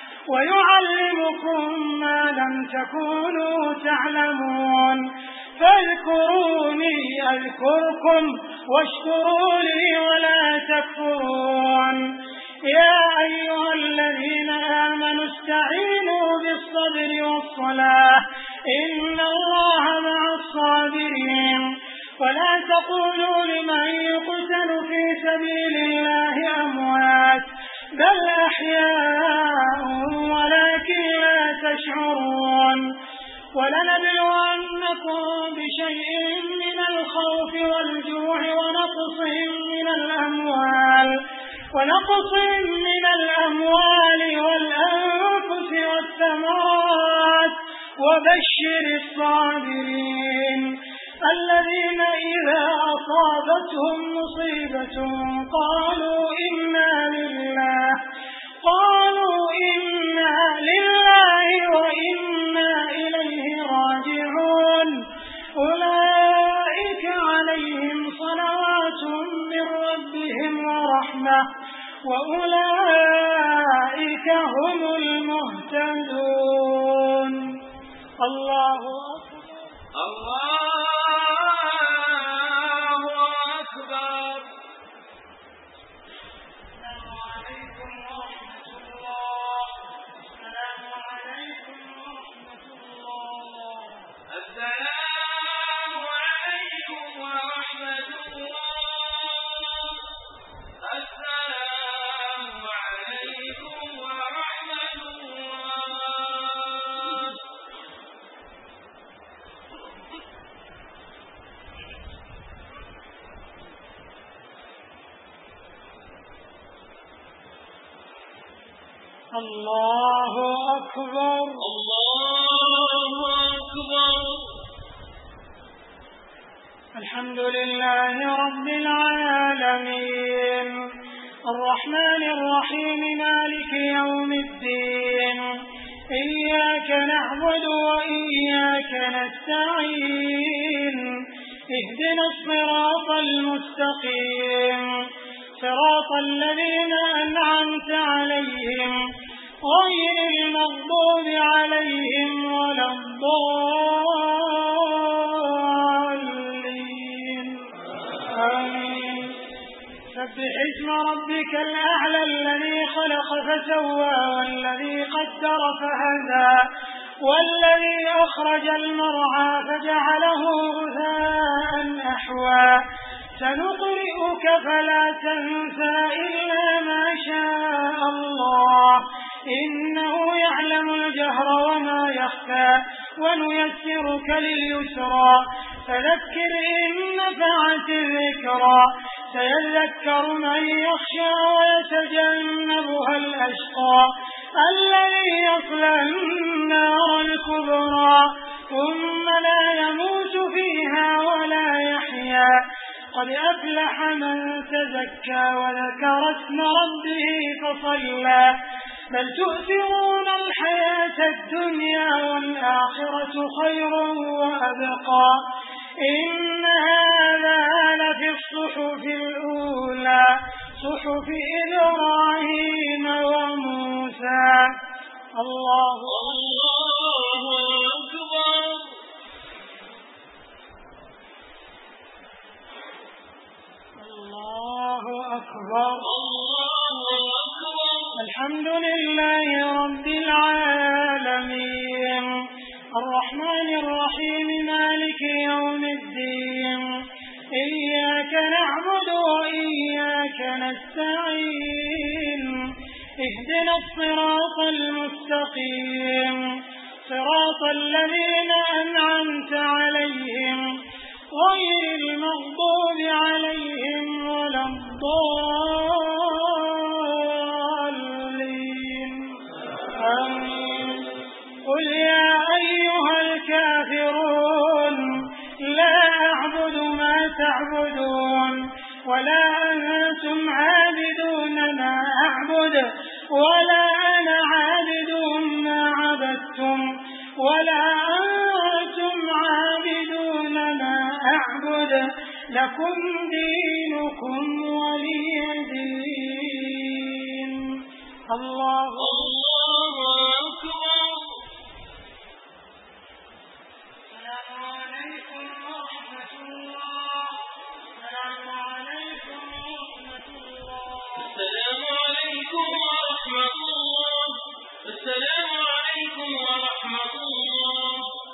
ويعلمكم ما لم تكونوا تعلمون فاذكروني أذكركم واشكروا لي ولا تكفرون. يا أيها الذين آمنوا استعينوا بالصبر والصلاة إن الله مع الصابرين. ولا تقولوا لمن يقتل في سبيل الله أموات بل أحياء ولكن لا تشعرون. ولنبلونكم بشيء من الخوف والجوع ونقص من الأموال ونقص من الأموال والأنفس والثمرات وبشر الصابرين الذين إذا أصابتهم مصيبة قالوا إنا لله قالوا إنا لله وإنا إليه راجعون. أولئك عليهم صلوات من ربهم ورحمة وأولئك هم المهتدون. الله أكبر الله أكبر. السلام عليكم ورحمة الله. السلام عليكم ورحمة الله. السلام عليكم ورحمة الله. السلام عليكم ورحمة الله. الله أكبر الله أكبر. الحمد لله رب العالمين الرحمن الرحيم مالك يوم الدين إياك نعبد وإياك نستعين اهدنا الصراط المستقيم صراط الذين أنعمت عليهم غير المغضوب عليهم ولا الضالين آمين. سبح اسم ربك الأعلى الذي خلق فسوى والذي قدر فهدى والذي أخرج المرعى فجعله غثاء أحوى سنقرئك فلا تنسى إلا ما شاء الله إنه يعلم الجهر وما يخفى ونيسرك لليسرى فذكر إن نفعت الذكرى سيذكر من يخشى ويتجنبها الأشقى الذي يصلى النار الكبرى ثم لا يموت فيها ولا يحيا قد أفلح من تزكى وذكر اسم ربه فصلى بل تؤثرون الحياة الدنيا والآخرة خير وأبقى إن هذا لفي الصحف الأولى صحف إبراهيم وموسى. الله أكبر. الله أكبر. الله أكبر. الحمد لله رب العالمين الرحمن الرحيم مالك يوم الدين إياك نعبد وإياك نستعين اهدنا الصراط المستقيم صراط الذين أنعمت عليهم غير المغضوب عليهم ولا الضالين آمين. قل يا أيها الكافرون لا أعبد ما تعبدون ولا أنتم عابدون ما أعبد ولا أنا عابد ما عبدتم ولا أنتم عابدون ما أعبد لكم دينكم ولي دين. الله أكبر. السلام عليكم ورحمة الله. السلام عليكم ورحمة الله. السلام عليكم ورحمة الله. السلام عليكم ورحمة الله.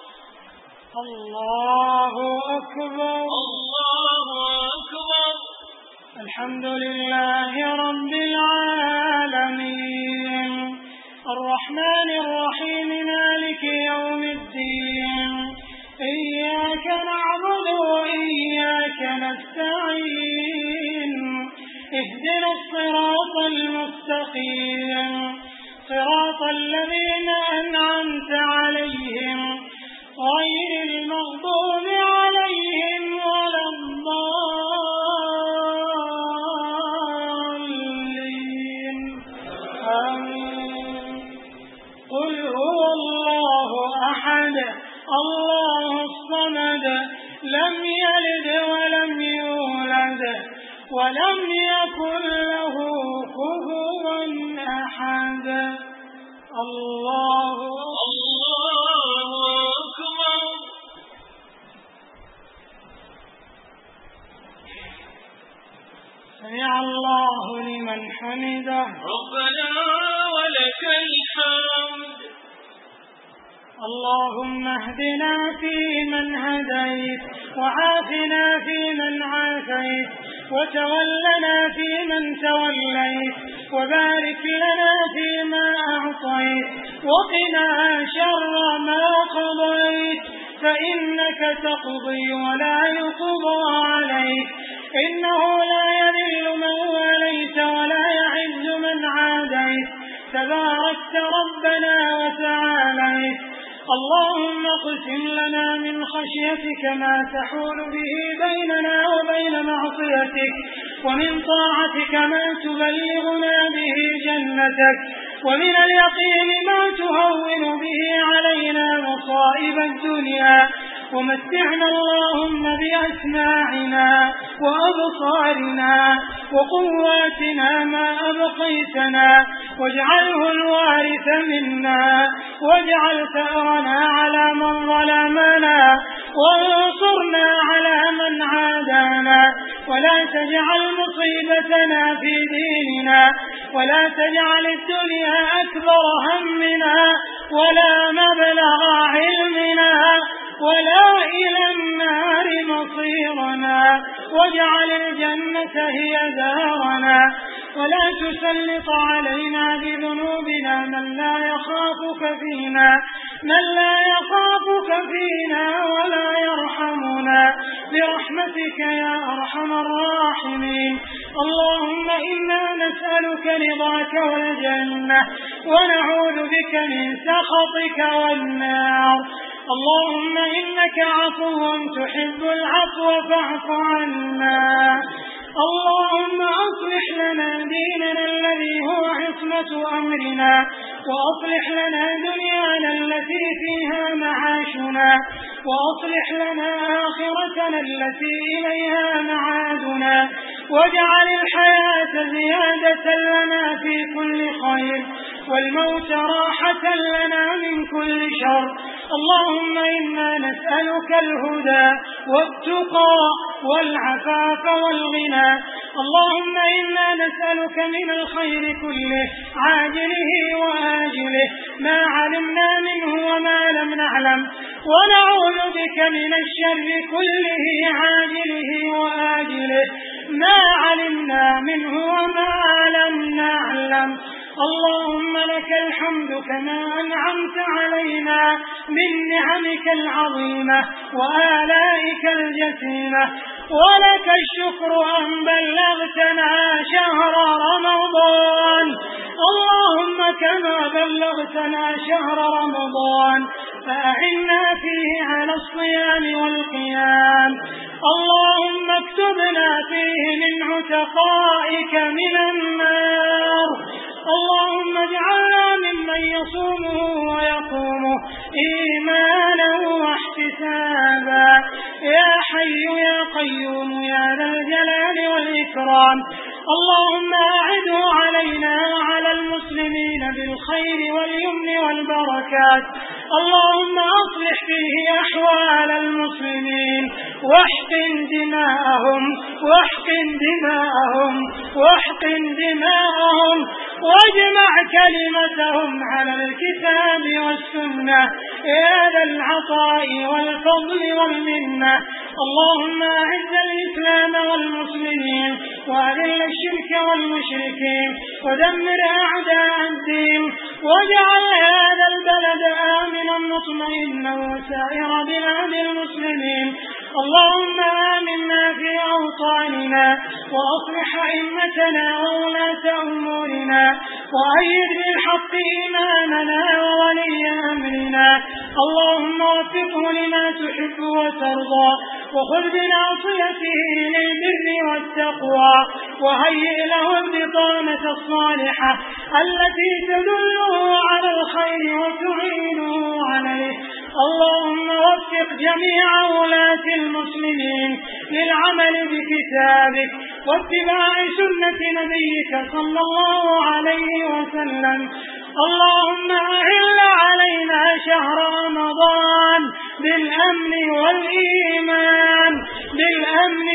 الله أكبر. الله أكبر. الحمد لله رب العالمين الرحمن الرحيم مالك يوم الدين إياك نعبد وإياك نستعين اهدنا الصراط المستقيم صراط الذين أنعمت عليهم غير المغضوب عليهم ولا الضالين آمين. قل هو الله أحد الله الصمد لم يلد ولم يولد ولم يكن له كفوا أحد. الله أكبر. سمع الله لمن حمده. ربنا ولك الحمد. اللهم اهدنا فيمن هديت وعافنا فيمن عافيت وتولنا فيمن توليت وبارك لنا فيما أعطيت وقنا شر ما قضيت فإنك تقضي ولا يقضى عليك إنه لا يذل من واليت ولا يعز من عاديت تباركت ربنا وتعاليت. اللهم اقسم لنا من خشيتك ما تحول به بيننا وبين معصيتك ومن طاعتك ما تبلغنا به جنتك ومن اليقين ما تهون به علينا مصائب الدنيا ومتعنا اللهم بأسماعنا وأبصارنا وقواتنا ما أبقيتنا واجعله الوارث منا واجعل ثأرنا على من ظلمنا وانصرنا على من عادانا ولا تجعل مصيبتنا في ديننا ولا تجعل الدنيا أكبر همنا ولا مبلغ علمنا ولا إلى النار مصيرنا واجعل الجنة هي دارنا ولا تسلط علينا بذنوبنا من لا يخافك فينا من لا يخافك فينا ولا يرحمنا برحمتك يا أرحم الراحمين. اللهم إنا نسألك رضاك والجنة ونعوذ بك من سخطك والنار. اللهم إنك عفو تحب العفو فاعف عنا. اللهم أصلح لنا ديننا الذي هو عصمة أمرنا، وأصلح لنا دنيانا التي فيها معاشنا، وأصلح لنا آخرتنا التي إليها معادنا، واجعل الحياة زيادة لنا في كل خير، والموت راحة لنا من كل شر. اللهم إنا نسألك الهدى والتقى والعفاف والغنى. اللهم إنا نسألك من الخير كله عاجله وآجله ما علمنا منه وما لم نعلم، ونعوذ بك من الشر كله عاجله وآجله ما علمنا منه وما لم نعلم. اللهم لك الحمد كما أنعمت علينا من نعمك العظيمة وآلائك الجسيمة، ولك الشكر أن بلغتنا شهر رمضان. اللهم كما بلغتنا شهر رمضان فأعنا فيه على الصيام والقيام. اللهم اكتبنا فيه من عتقائك من النار. اللهم اجعلنا ممن يصومه ويقومه إيمانا واحتسابا يا حي يا قيوم يا ذا الجلال والإكرام. اللهم أعده علينا وعلى المسلمين بالخير واليمن والبركات. اللهم أصلح فيه أحوال المسلمين واحقن دماءهم واحقن دماءهم واحقن دماءهم واجمع كلمتهم على الكتاب والسنة يا ذا العطاء والفضل والمنة. اللهم أعز الإسلام والمسلمين وأذل الشرك والمشركين ودمر أعداء الدين، واجعل هذا البلد آمنا مطمئنا وسائر بلاد المسلمين. اللهم آمنا في أوطاننا وأصلح أئمتنا وولاة أمورنا، وأيد بالحق إمامنا وولي أمرنا. اللهم وفقه لما تحب وترضى، وخذ بناصيته للبر والتقوى، وهيئ له البطانة الصالحة التي تدله على الخير وتعينه عليه. اللهم وفق جميع ولاة المسلمين للعمل بكتابك واتباع سنة نبيك صلى الله عليه وسلم. اللهم أعل علينا شهر رمضان بالأمن والإيمان بالأمن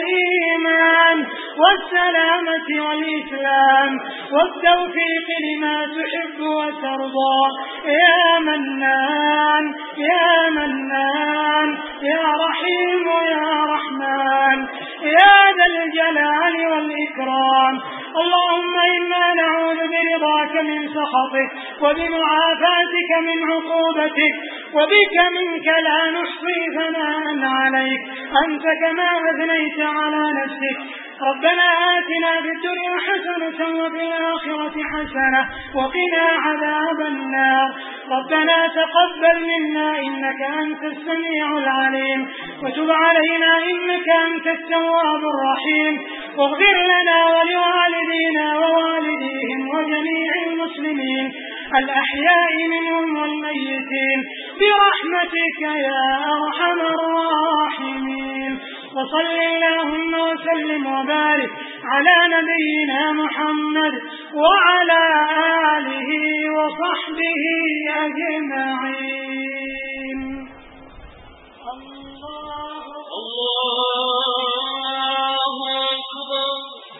والإيمان والسلامة والإسلام والتوفيق لما تحب وترضى يا منان يا منان يا رحيم يا رحمن يا ذا الجلال والإكرام. اللهم إنا نعوذ برضاك من سخطك وبمعافاتك من عقوبتك، وبك منك لا نحصي ثناء عليك أنت كما أثنيت على نفسك. ربنا آتنا في الدنيا حسنة وفي الآخرة حسنة وقنا عذاب النار. ربنا تقبل منا إنك أنت السميع العليم، وتب علينا إنك أنت التواب الرحيم، واغفر لنا ولوالدينا ووالديهم وجميع المسلمين الأحياء منهم والميتين برحمتك يا أرحم الراحمين. وصل اللهم وسلم وبارك على نبينا محمد وعلى آله وصحبه أجمعين. الله الله أكبر.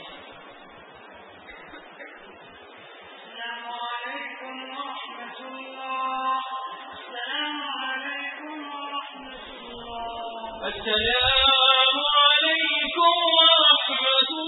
السلام عليكم ورحمة الله. السلام عليكم ورحمة الله. السلام عليكم ورحمة الله.